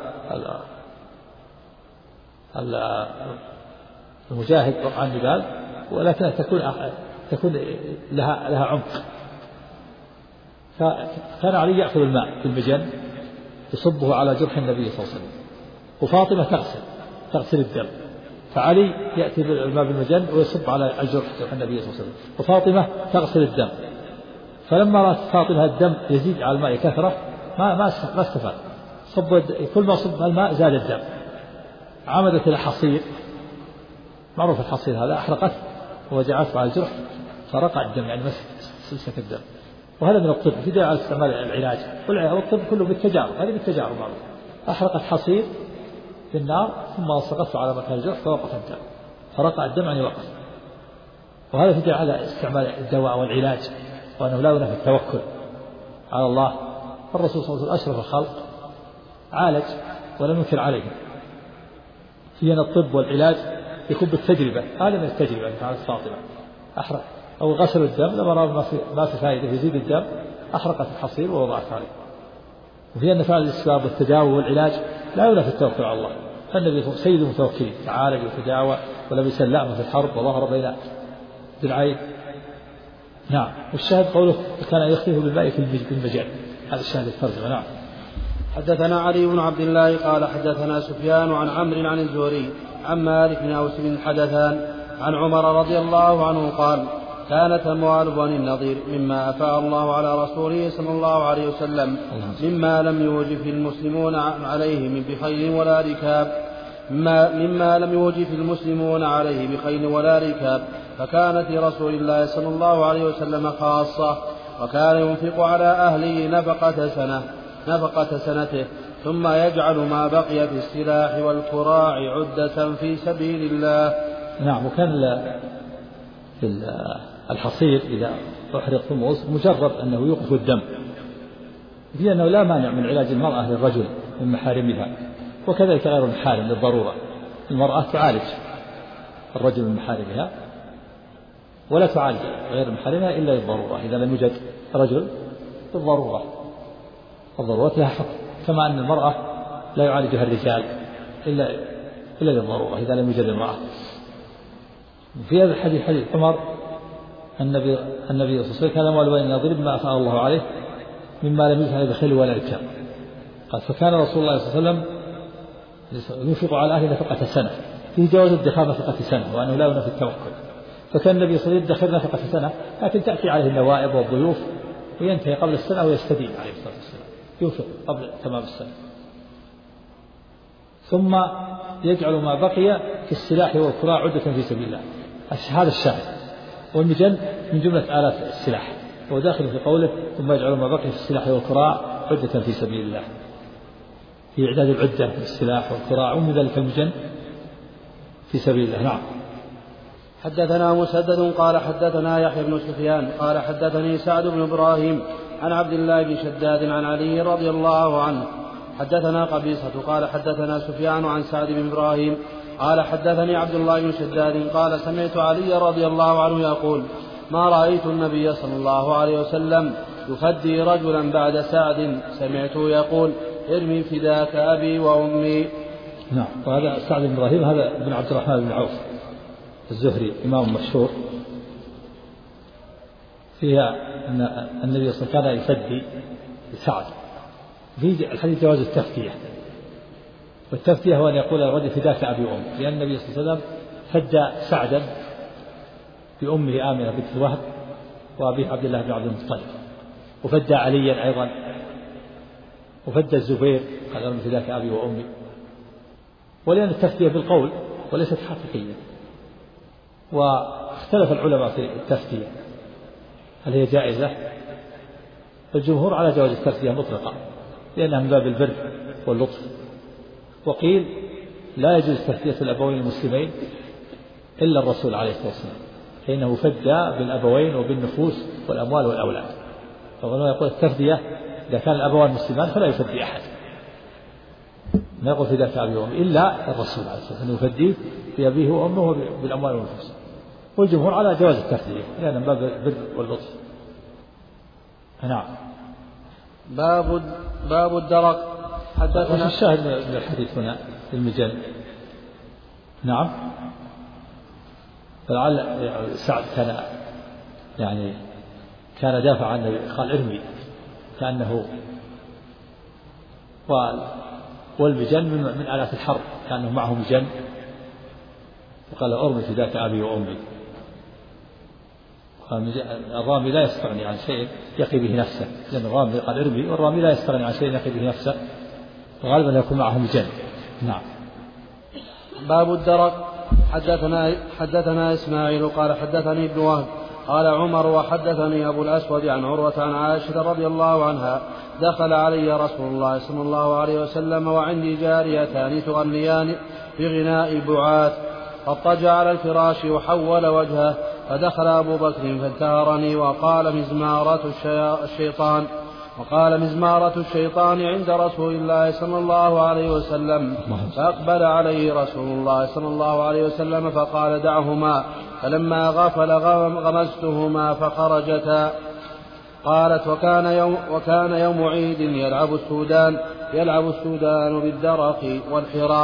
المجاهد عن جبال، ولكن تكون لها عمق. كان علي يأخذ الماء في المجن يصبه على جرح النبي صلى الله عليه وسلم، وفاطمة تغسل الدم، فعلي يأتي بالماء بالمجن ويصب على جرح النبي صلى الله عليه وسلم، وفاطمة تغسل الدم. فلما رأت فاطمة الدم يزيد على الماء كثرة ما استفاد، كل ما صب الماء زاد الدم. عمدت إلى حصير، معروف الحصير هذا، أحرقت ووجعته على الجرح فرقع الدم، يعني مسك الدم. وهذا من الطب في دليل على استعمال العلاج، والطب كله بالتجارب، هذه بالتجارب معروف. أحرقت حصير في النار ثم سقطته على مكان الجرح فوقف الدم، فرقع الدم يعني وقف. وهذا في دليل على استعمال الدواء والعلاج، وأنه لا ينافي التوكل على الله. الرسول صلى الله عليه وسلم أشرف الخلق عالج ولم ينكر عليه. في الطب والعلاج يكون بالتجربة، هذا من التجربة كانت فاطمة أحرق أو غسل الدم لما رأى ما في فائدة يزيد الدم، أحرقت الحصير ووضعت عليه. وفي أن فعل الأسباب والتداوي والعلاج لا ينافي التوكل على الله. فالنبي سيد المتوكلين، تعالج وتداوى ولم يسلم في الحرب وظهر بين ذراعين. نعم. والشاهد قوله كان يختلف بالماء في المجال، هذا الشاهد الترجمة. نعم. حدثنا علي بن عبد الله قال حدثنا سفيان عن عمرو عن الزهري عن مالك بن أوس بن حدثان عن عمر رضي الله عنه قال كانت أموال بني النضير مما أفاء الله على رسوله صلى الله عليه وسلم مما لم يوجف المسلمون عليه من بخيل ولا ركاب، مما لم يوجف المسلمون عليه بخيل ولا ركاب، فكانت لرسول الله صلى الله عليه وسلم خاصة، وكان ينفق على أهله نفقة سنته، ثم يجعل ما بقي في السلاح والكراع عدة في سبيل الله. نعم. وكان الحصير إذا أحرق ثم مجرد أنه يوقف الدم، في أنه لا مانع من علاج المرأة للرجل من محارمها، وكذلك غير المحارم للضرورة. المرأة تعالج الرجل من محارمها ولا تعالج غير محارمها إلا للضرورة، إذا لم يوجد رجل بالضرورة، الضرورة لها حكم، كما أن المرأة لا يعالجها الرجال إلا للضرورة إذا لم يوجد المرأة. في هذا الحديث حديث عمر النبي صلى الله عليه وسلم كان أموال بني النضير مما أفاء الله عليه مما لم يوجد عليه بخيل ولا ركاب. قال فكان رسول الله صلى الله عليه وسلم ينفق على أهله نفقة سنة، فيه جواز ادخار نفقة سنة وأنه لا ينافي التوكل. فكان النبي صلى الله عليه وسلم يدخر نفقة سنة، لكن تأتي عليه النوائب والضيوف وينتهي قبل السنة ويستدين عليه الصلاة والسلام، ينفق قبل تمام السنة. ثم يجعل ما بقي في السلاح والكراع عدة في سبيل الله، هذا الشاهد. والمجن من جملة آلات السلاح، هو داخل في قوله ثم يجعل ما بقي في السلاح والكراع عدة في سبيل الله، في إعداد العدة في السلاح والكراع، ومن ذلك المجن في سبيل الله. نعم. حدثنا مسدد قال حدثنا يحيى بن سفيان قال حدثني سعد بن إبراهيم عن عبد الله بن شداد عن علي رضي الله عنه. حدثنا قبيصة قال حدثنا سفيان عن سعد بن إبراهيم قال حدثني عبد الله بن شداد قال سمعت علي رضي الله عنه يقول ما رأيت النبي صلى الله عليه وسلم يفدي رجلا بعد سعد سمعته يقول ارمي فداك أبي وأمي. نعم. وهذا سعد بن إبراهيم هذا ابن عبد الرحمن بن عوف الزهري إمام مشهور، فيها أن النبي صلى الله عليه وسلم كان يفدي سعد. في الحديث جواز التفتية، والتفتية هو أن يقول الرجل فداك أبي وأمي، لأن النبي صلى الله عليه وسلم فدى سعدا بأمه آمنة بنت وهب وأبيه عبد الله بن عبد المطلب، وفدى عليا أيضا، وفدى الزبير قال ارمي فداك أبي وأمي. ولأن التفتية بالقول وليست حقيقية، واختلف العلماء في التفتية هل هي جائزة؟ الجمهور على جواز التفتية مطلقة لأنها من باب البر واللطف، وقيل لا يجوز تفتية الأبوين المسلمين إلا الرسول عليه الصلاة والسلام، فإنه فدى بالأبوين وبالنفوس والأموال والأولاد. فهو يقول التفدية إذا كان الأبوان مسلمان فلا يفدي أحد، ما يقول فداك أبي وأمي إلا الرسول عليه الصلاة والسلام يفديه بأبيه وأمه بالأموال والنفوس. والجمهور على جواز التفدية لأن من باب البر واللطف. نعم. باب الدرق. حدثنا الشاهد من الحديث هنا المجن. نعم. فلعل سعد كان دافع عن النبي قال ارمي كأنه، والمجن من آلات الحرب كأنه معه مجن، وقال ارمي فداك أبي وأمي. الرامي لا يستغني عن شيء يقي به نفسه، لأن الرامي قال ارمي والرامي لا يستغني عن شيء يقي به نفسه، وغالبا يكون معه مجن. نعم. باب الدرق. حدثنا إسماعيل قال حدثني ابن وهب قال عمر وحدثني أبو الأسود عن عروة عن عائشة رضي الله عنها دخل علي رسول الله صلى الله عليه وسلم وعندي جاريتان تغنيان بغناء البعاث، فاضطجع على الفراش وحول وجهه، فدخل أبو بكر فانتهرني وقال مزمارة الشيطان عند رسول الله صلى الله عليه وسلم، فأقبل عليه رسول الله صلى الله عليه وسلم فقال دعهما، فلما غفل غمزتهما فخرجتا. قالت وكان يوم عيد يلعب السودان بالدرق والحراب،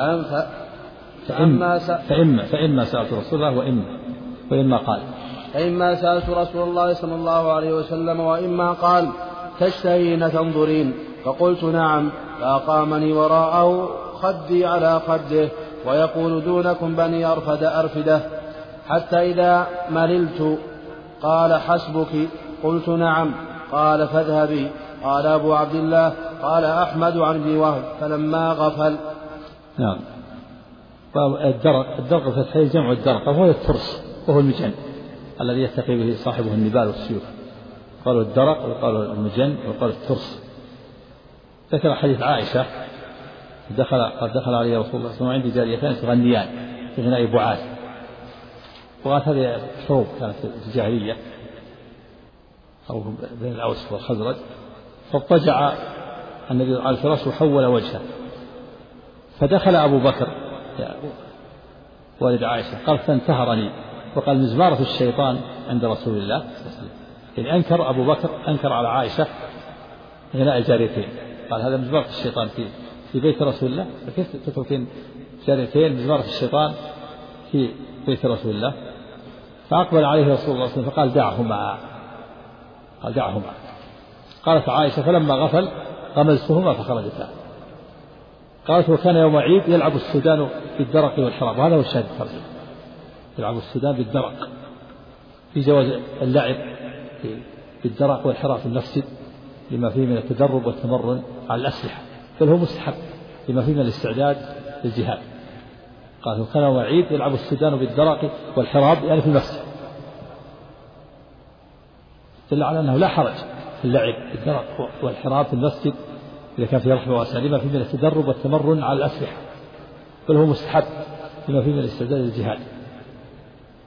فإما سألت رسول الله وإما قال فإما سألت رسول الله صلى الله عليه وسلم وإما قال تشتهين تنظرين، فقلت نعم، فأقامني وراءه خدي على خده ويقول دونكم بني أرفدة، حتى إذا مللت قال حسبك، قلت نعم، قال فاذهبي. قال أبو عبد الله قال أحمد عن ابن وهب فلما غفل. نعم. الدرق في الحديث جمع الدرق، وهو الترس وهو المجن الذي يتقي به صاحبه النبال والسيوف. قالوا الدرق وقالوا المجن وقالوا الترس. ذكر حديث عائشة قد دخل علي رسول الله صلى الله عليه وسلم عندي جاريتان تغنيان بغناء بعاث، وقالت هذه حروب كانت في الجاهلية أو بين الأوس والخزرج، فاضطجع النبي على الفراش وحول وجهه، فدخل أبو بكر والد عائشة قال فانتهرني، وقال مزمارة الشيطان عند رسول الله صلى الله عليه وسلم. يعني أنكر أبو بكر على عائشة غناء الجاريتين، قال هذا مزمارة الشيطان في بيت رسول الله، فكيف تتركين جاريتين مزمارة الشيطان في بيت رسول الله؟ فأقبل عليه رسول الله صلى الله عليه وسلم فقال دعهما. قالت عائشة فلما غفل غمزتهما فخرجتا. قالت وكان يوم عيد يلعب السودان بالدرق والحراب، وهذا هو الشاهد الفرق، يلعب السودان بالدرق، في جواز اللعب بالدرق والحراب في المسجد لما فيه من التدرب والتمرن على الأسلحة، بل هو مستحب لما فيه من الاستعداد للجهاد. قال وكان يوم عيد يلعب السودان بالدرق والحراب يعني في المسجد، دل على أنه لا حرج في اللعب بالدرق والحراب في المسجد إذا كان في رحمة واسعة لما فيه من التدرب والتمرن على الأسلحة، بل هو مستحب لما فيه من الاستعداد للجهاد.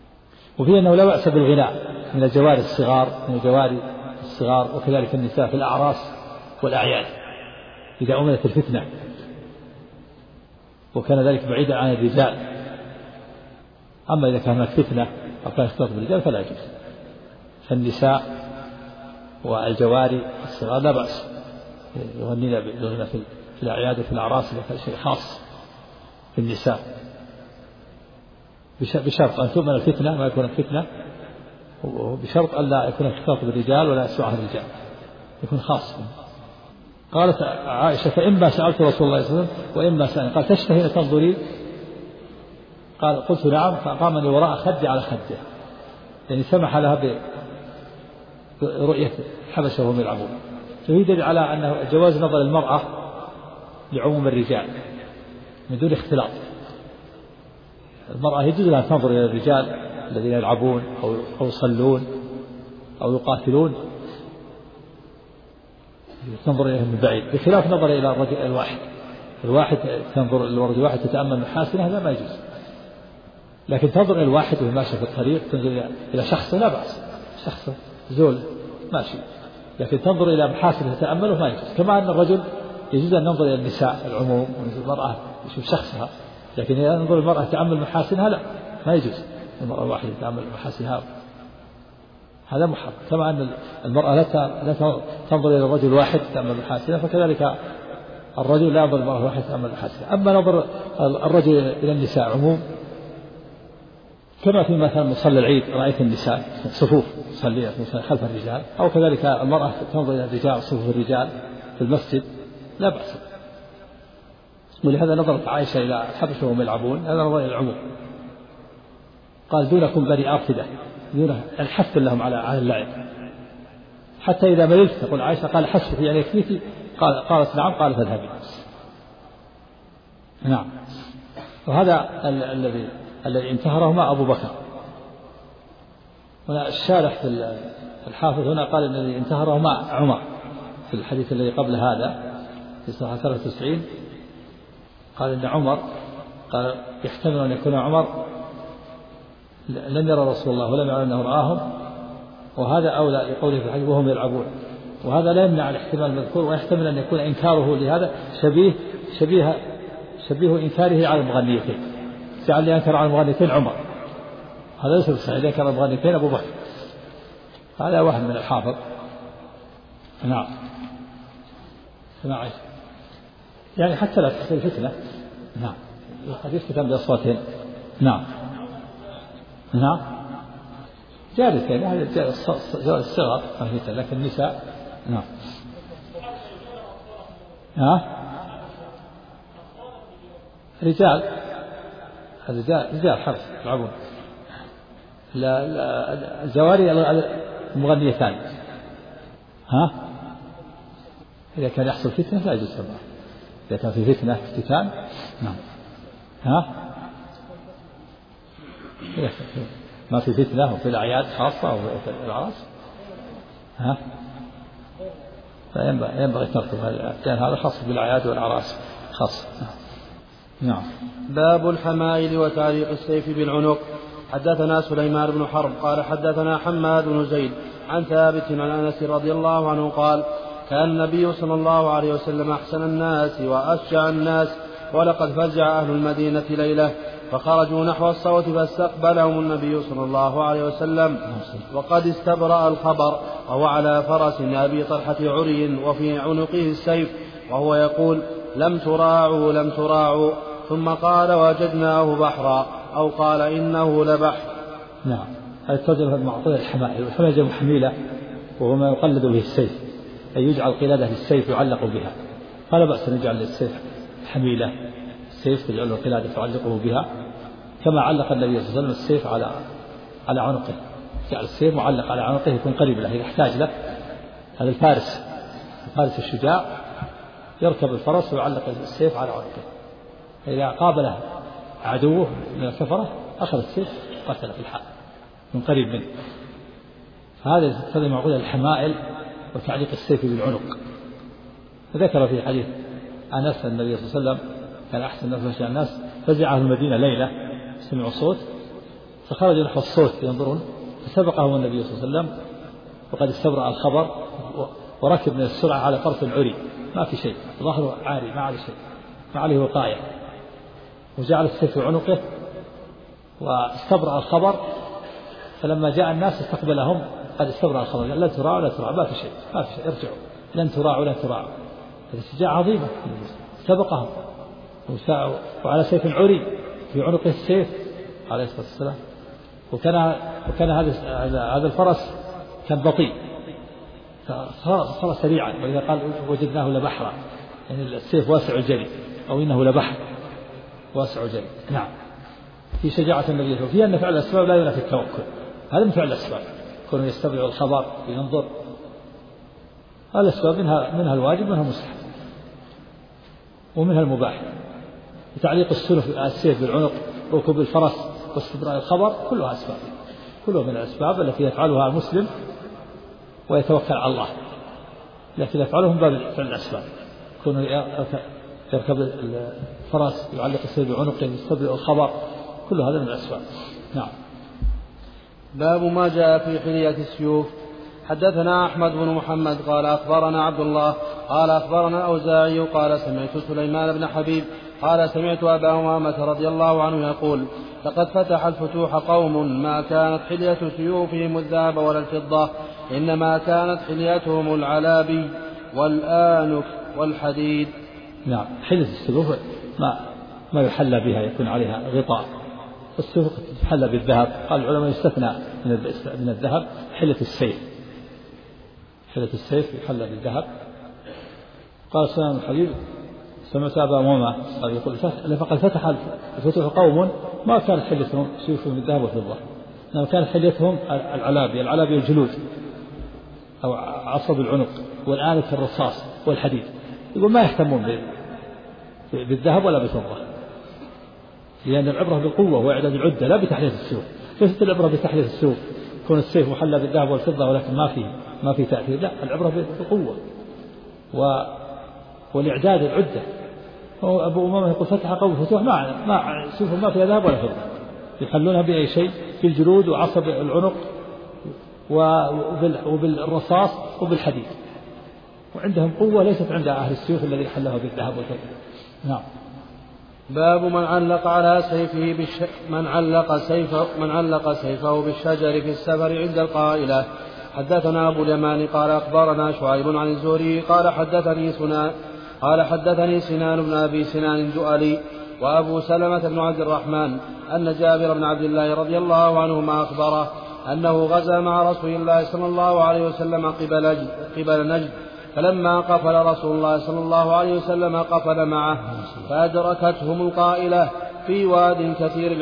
وفيه أنه لا بأس بالغناء من الجواري الصغار وكذلك النساء في الأعراس والأعياد إذا أمنت الفتنة وكان ذلك بعيدا عن الرجال. أما إذا كانت فتنة أو كان اختلاط بالرجال فلا يجوز. فالنساء والجواري الصغار لا بأس يغنين بالغنى في الأعياد وفي الأعراس، إذا كان شيء خاص في النساء بشرط أن تؤمن الفتنة ما يكون الفتنة، وبشرط أن لا يكون اختلاط بالرجال ولا يسمعها الرجال، يكون خاص. قالت عائشة فإما سألت رسول الله صلى الله عليه وسلم وإما سألني، قال تشتهين تنظري؟ قال قلت نعم، فأقامني وراء خدي على خده، يعني سمح لها برؤية حبشه وهم يلعبون. فهي دليل على أنه جواز نظر المرأة لعموم الرجال من دون اختلاط. المرأة يجوز لها تنظر إلى الرجال الذين يلعبون أو يصلون أو يقاتلون، تنظر إليهم من بعيد، بخلاف نظر إلى الرجل الواحد تنظر إلى الرجل الواحد تتأمل محاسنه، هذا ما يجوز. لكن تنظر إلى الواحد وهو ماشي في الطريق، تنظر إلى شخصه لا بأس، شخصه زول ماشي، لكن تنظر إلى محاسنه تتأمله ما يجوز. كما أن الرجل يجوز أن ننظر إلى النساء العموم وننظر المرأة يشوف شخصها، لكن إذا ننظر المرأة تأمل محاسنها لا، ما يجوز المرأة الواحدة تأمل محاسنها، هذا محرم. كما أن المرأة لا تنظر إلى الرجل الواحد تأمل محاسنها، فكذلك الرجل لا ينظر المرأة الواحدة تأمل محاسنها. أما نظر الرجل إلى النساء عموم، كما في مثلا مصلى العيد رأيت النساء صفوف صليت خلف الرجال، أو كذلك المرأة تنظر إلى الرجال صفوف الرجال في المسجد لا بأس. ولهذا نظرت عائشة إلى الحبشة وهم يلعبون، هذا نظر إلى العموم. قال دونكم بني آفدة، دون الحث لهم على اللعب، حتى إذا مللت تقول عائشة قال حسبك يعني يكفيك، قالت نعم، قال فاذهبي. نعم. وهذا الذي انتهرهما أبو بكر. هنا الشارح في الحافظ هنا قال أن الذي انتهرهما عمر في الحديث الذي قبل هذا في صحيح 93، قال إن عمر قال يحتمل أن يكون عمر لم يرى رسول الله ولم يرى أنه رآهم، وهذا أولى لقوله في الحديث وهم يلعبون، وهذا لا يمنع الاحتمال المذكور، ويحتمل أن يكون إنكاره لهذا شبيه إنكاره على المغنيتين، جعل ينكر على المغنيتين عمر، هذا ليس بالصحيح، ينكر على المغنيتين أبو بكر، هذا واحد من الحافظ. نعم. يعني حتى لا تحصل فتنة. نعم. قد يفتتن بأصواتهم. نعم. نعم. جالسين، هذا الصغر لكن النساء. نعم. رجال حرف يلعبون. لا الزواري المغنيتان. إذا كان يحصل فتنة لا يجوز سماع. إذا كان في فتنة افتتان. نعم. ما في فتنة وفي الأعياد خاصة وفي الأعراس فينبغي ترك هذا، كان هذا خاص بالأعياد والأعراس خاص. نعم. باب الحمائل وتعليق السيف بالعنق. حدثنا سليمان بن حرب قال حدثنا حماد بن زيد عن ثابت عن أنس رضي الله عنه قال كان النبي صلى الله عليه وسلم أحسن الناس وأشجع الناس، ولقد فزع أهل المدينة ليلة فخرجوا نحو الصوت فاستقبلهم النبي صلى الله عليه وسلم وقد استبرأ الخبر، وهو على فرس أبي طلحة عري وفي عنقه السيف، وهو يقول لم تراعوا، ثم قال وجدناه بحرا، أو قال إنه لبحر. نعم. هذا الترجمة المعطية الحمائل، والحمائل جمع حميلة وهو ما يقلد به السيف، أي يجعل قلادة للسيف يعلق بها، فلا بأس أن يجعل للسيف حميلة، السيف تجعله قلادة تعلقه بها، كما علق النبي صلى الله عليه وسلم السيف على عنقه، جعل السيف معلق على عنقه يكون قريب له إذا احتاج له. هذا الفارس الشجاع يركب الفرس ويعلق السيف على عنقه، إذا قابله عدوه من الكفرة أخذ السيف قتل في الحال من قريب منه. هذا معقول الحمائل وتعليق السيف بالعنق. فذكر في حديث أنس النبي صلى الله عليه وسلم كان أحسن الناس وأشجع الناس، فزع أهل المدينة ليلة سمعوا صوت فخرجوا نحو الصوت ينظرون، فسبقهم النبي صلى الله عليه وسلم وقد استبرأ الخبر، وركب من السرعة على فرس عري ما في شيء، ظهره عاري ما عليه شيء، ما عليه وقاية، وجعل السيف في عنقه واستبرأ الخبر. فلما جاء الناس استقبلهم قد استبرأ الخبر، قال لن تراعوا لا تراعوا، ما في شيء ارجعوا، لن تراعوا لا تراعوا. هذه شجاعة عظيمة، سبقهم وعلى سيف عري في عنقه السيف عليه الصلاة والسلام. وكان هذا الفرس كان بطيء، فصار سريعا، وإذا قال وجدناه لبحرا يعني السيف واسع الجري، أو إنه لبحر واسع الجري. نعم، في شجاعة النبي صلى الله عليه وسلم، فيها أن فعل الأسباب لا ينافي التوكل، هذا من فعل الأسباب، كونه يستبع الخبر وينظر. الأسباب منها الواجب ومنها المستحب ومنها المباح. تعليق السيف بالعنق، ركوب الفرس، واستبراء الخبر، كلها أسباب، كلها من الأسباب التي يفعلها المسلم ويتوكل على الله، لكن يفعلهم باب فعل الأسباب، كونه يركب الفرس، يعلق السيف بعنقه، يستبرئ الخبر، كل هذا من الأسباب. نعم. باب ما جاء في حلية السيوف. حدثنا أحمد بن محمد قال أخبرنا عبد الله قال أخبرنا الأوزاعي قال سمعت سليمان بن حبيب قال سمعت أبا أمامة رضي الله عنه يقول لقد فتح الفتوح قوم ما كانت حلية سيوفهم الذهب ولا الفضة، إنما كانت حليتهم العلابي والآنك والحديد. نعم، حلية السيوف ما يحلى بها، يكون عليها غطاء. السيوف تحلى بالذهب، قال العلماء يستثنى من الذهب حلية السيف، حلية السيف يحلى بالذهب. قال سليمان بن حبيب سمعت أبا أمامة قال يقول فقد فتح الفتوح قوم ما كانت حليتهم سيوفهم الذهب والفضة، إنما كانت حليتهم العلابي الجلود أو عصب العنق، والآنك الرصاص والحديد. يقول ما يهتمون بالذهب ولا بالفضة، لأن العبرة بالقوة وإعداد العدة لا بتحلية السيوف. ليست العبرة بتحلية السيوف يكون السيف محلى بالذهب والفضة ولكن ما في تأثير، لا، العبرة بالقوة والإعداد العدة. أبو أمامة يقول فتح قوم فتوح ما سيوفهم ما فيها ذهب ولا فضة، يحلونها بأي شيء، بالجلود وعصب العنق وبالرصاص وبالحديد، وعندهم قوة ليست عند أهل السيوف الذي حلها بالذهب والفضة. نعم. باب من علق سيفه بالشجر في السفر عند القائلة. حدثنا أبو اليمان قال أخبرنا شعيب عن الزهري قال حدثني سنان بن أبي سنان الدؤلي وأبو سلمة بن عبد الرحمن أن جابر بن عبد الله رضي الله عنهما أخبره أنه غزا مع رسول الله صلى الله عليه وسلم قبل نجد، فلما قفل رسول الله صلى الله عليه وسلم قفل معه، فأدركتهم القائلة في واد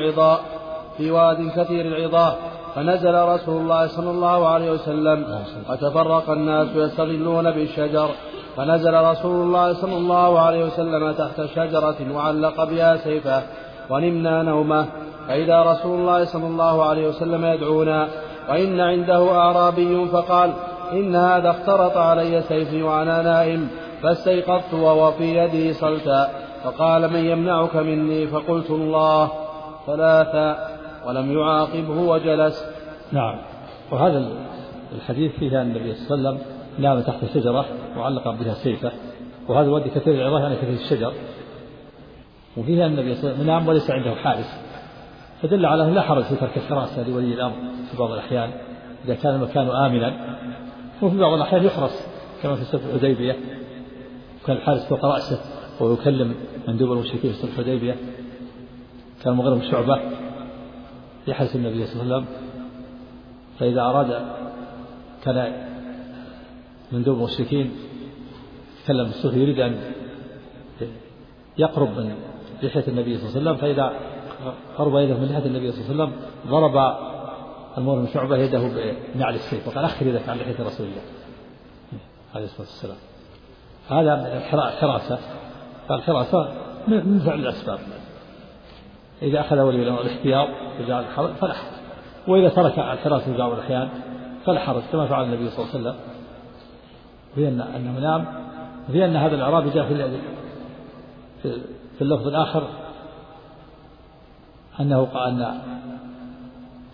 كثير العضاء، فنزل رسول الله صلى الله عليه وسلم وتفرق الناس يستظلون بالشجر، فنزل رسول الله صلى الله عليه وسلم تحت شجرة وعلق بها سيفه، ونمنا نومه، فإذا رسول الله صلى الله عليه وسلم يدعونا، وإن عنده أعرابي فقال إن هذا اخترط علي سيفي وأنا نائم، فاستيقظت وهو في يدي صلتا، فقال من يمنعك مني؟ فقلت الله ثلاثا، ولم يعاقبه وجلس. نعم. وهذا الحديث فيه أن النبي صلى الله عليه وسلم نام تحت شجرة وعلق بها سيفه، وهذا الوادي كثير العظام يعني كثير الشجر، وفيها أن النبي صلى الله عليه وسلم نام وليس عنده حارس، فدل على أنه لا حرج في ترك الحراسة لولي الأمر في بعض الأحيان إذا كان المكان آمنا، وفي بعض الأحيان يحرص كما في صلح الحديبية، كان الحارس فوق رأسه ويكلم مندوب المشركين في صلح الحديبية، كان المغيرة بن شعبة يحرس النبي صلى الله عليه وسلم، فإذا أراد كان مندوب المشركين يتكلم بالصوت يريد أن يقرب من لحية النبي صلى الله عليه وسلم، فإذا قرب يده من لحية النبي صلى الله عليه وسلم ضرب المغيرة بن شعبة يده بنعل السيف وقال أخر يدك عن لحية رسول الله عليه الصلاة والسلام. هذا الحراسة، فالحراسة من فعل الأسباب، إذا أخذ ولي الأمر الاحتياط وجعل الحرج فلا حرج، وإذا ترك الحراسة في بعض الأحيان فلا حرج، كما فعل النبي صلى الله عليه وسلم. في أنه نام، في أن هذا الأعرابي جاء في اللفظ الآخر أنه قال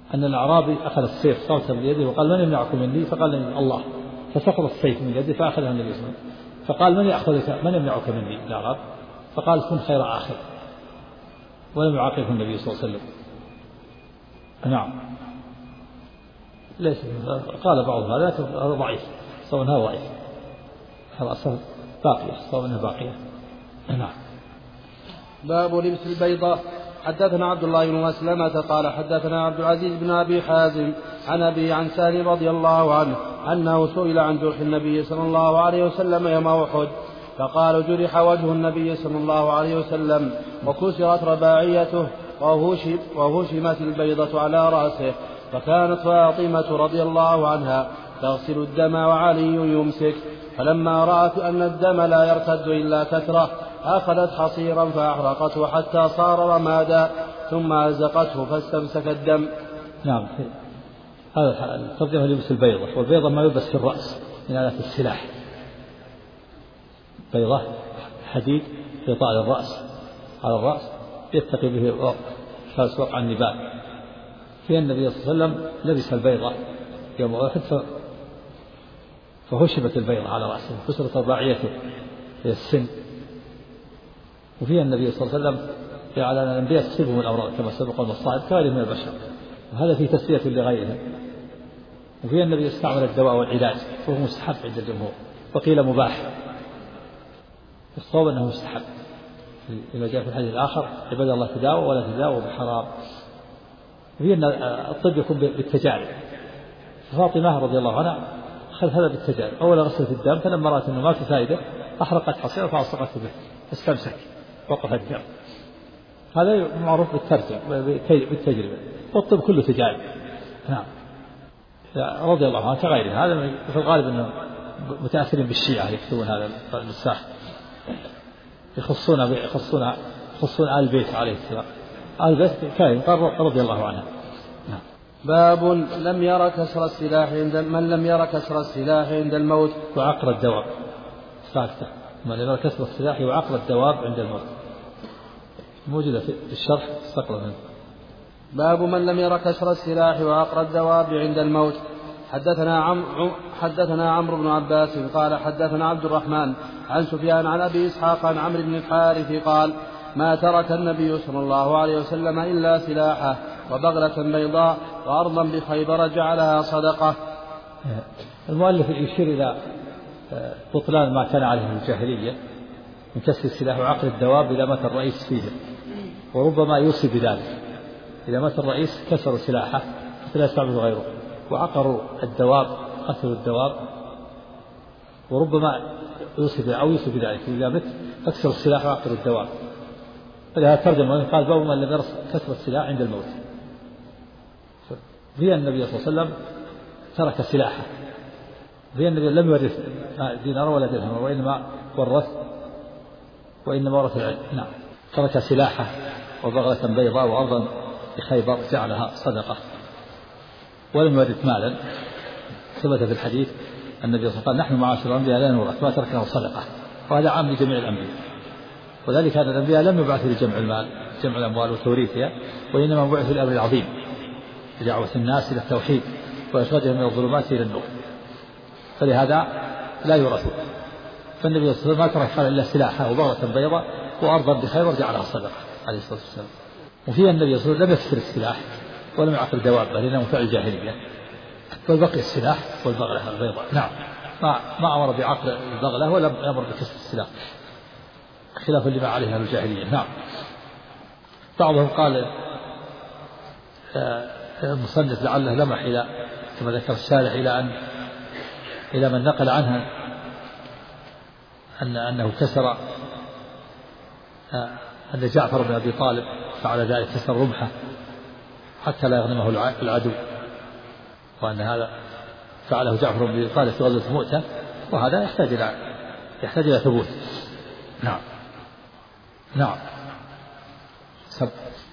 أن الأعرابي أخذ السيف صوتا بيده وقال من يمنعكم مني؟ فقال الله، فسقط السيف من يده فأخذه النبي صلى الله عليه وسلم. فقال من يمنعك مني الأعراب؟ فقال كن خير آخر، ولم يعاقبه النبي صلى الله عليه وسلم. نعم. ليس قال بعض هذا ضعيف، صواب أنها ضعيف، هذا أصلا باقية، صواب أنها باقية. نعم. باب لبس البيضة. حدثنا عبد الله بن مسلمة قال حدثنا عبد العزيز بن أبي حازم عن أبي عن سالم رضي الله عنه أنه سئل عن جرح النبي صلى الله عليه وسلم يوم أحد، فقال جرح وجه النبي صلى الله عليه وسلم وكسرت رباعيته وهشمت البيضة على رأسه، فكانت فاطمة رضي الله عنها تغسل الدم وعلي يمسك، فلما رأت أن الدم لا يرتد إلا كثرة أخذت حصيرا فأحرقته حتى صار رمادا ثم أزقته فاستمسك الدم. نعم. هذا الترجمة لبس البيضة، والبيضة ما يلبس في الرأس من آلات السلاح، بيضة حديد يطال الرأس على الرأس يتقي به فاس وقع النبال. في النبي صلى الله عليه وسلم لبس البيضة يوم أحد فهشمت البيضة على رأسه كسرت رباعيته هي السن. وفي النبي صلى الله عليه وسلم جعل الأنبياء تصيبهم الأمراض كما سبق المصائب كغيرهم من البشر، وهذا في تسلية لغيرهم. وفي النبي استعمل الدواء والعلاج وهو مستحب عند الجمهور، وقيل مباح، الصواب أنه مستحب لما جاء في الحديث الآخر عباد الله تداووا ولا تداووا بحرام. وفي أن الطب يكون بالتجارب، فاطمة رضي الله عنها أخذ هذا بالتجارب، أولا غسلت الدم فلما رأت أنه ما في فائدة أحرقت حصيرة فألصقته به استمسك وقف الدم. هذا معروف بالتجربة، والطب كله تجارب. نعم. رضي الله عنه كغيره، هذا في الغالب أنه متأثرين بالشيعة يكتبون هذا المساح، يخصون آل البيت عليه السلام، آل البيت كائن رضي الله عنه. نعم. باب لم ير كسر السلاح من لم ير كسر السلاح عند الموت وعقر الدواب. ساكتة. من لم ير كسر السلاح وعقر الدواب عند الموت، موجودة في الشرح استقرأ منه. باب من لم ير كسر السلاح وعقر الدواب عند الموت. حدثنا عمرو بن عباس قال حدثنا عبد الرحمن عن سفيان عن أبي إسحاق عن عمرو بن الحارث قال ما ترك النبي صلى الله عليه وسلم إلا سلاحه وبغلة بيضاء وأرضا بخيبر جعلها صدقة. المؤلف يشير إلى بطلان ما كان عليه الجاهلية من كسر السلاح وعقر الدواب إذا مات الرئيس فيه، وربما يوصي بذلك، إذا مات الرئيس كسروا سلاحه فلا يستعمل غيره، وعقروا الدواب قتلوا الدواب، وربما يوصي بذلك إذا مت فاكسروا السلاح وعقروا الدواب. فلهذا ترجم قال باب من لم ير كسر السلاح عند الموت. في النبي صلى الله عليه وسلم ترك سلاحه، في النبي لم يورث دينار ولا درهم، وإنما ورث العلم. نعم. ترك سلاحه وبغلة بيضاء وأرضا بخيبر جعلها صدقة، ولم يورث مالا. ثبت في الحديث النبي صلى الله عليه وسلم قال نحن معاشر الأنبياء لا نورث ما تركناه صدقة، وهذا عام لجميع الأنبياء، وذلك أن الأنبياء لم يبعثوا لجمع المال جمع الأموال وتوريثها، وإنما بعثوا للأمر العظيم بدعوة الناس إلى التوحيد وإخراجهم من الظلمات إلى النور، فلهذا لا يورثون. فالنبي صلى الله عليه وسلم ما ترك إلا سلاحه وبغلة بيضاء وأرضا بخيبر جعلها صدقة عليه الصلاة والسلام. وفي النبي صلى الله عليه وسلم لم يكسر السلاح ولم يعقر الدواب لأنه فعل الجاهلية، بل بقي السلاح والبغلة البيضاء. نعم. ما أمر بعقر البغلة ولم يأمر بكسر السلاح خلافا لما عليه أهل الجاهلية. نعم. بعضهم قال المصنف لعله لمح إلى كما ذكر الشارح إلى من نقل عنها أنه كسر أن جعفر بن أبي طالب فعل ذلك، كسر رمحه حتى لا يغنمه العدو، وأن هذا فعله جعفر بن أبي طالب في غزوة مؤتة، وهذا يحتاج إلى ثبوت. نعم. نعم.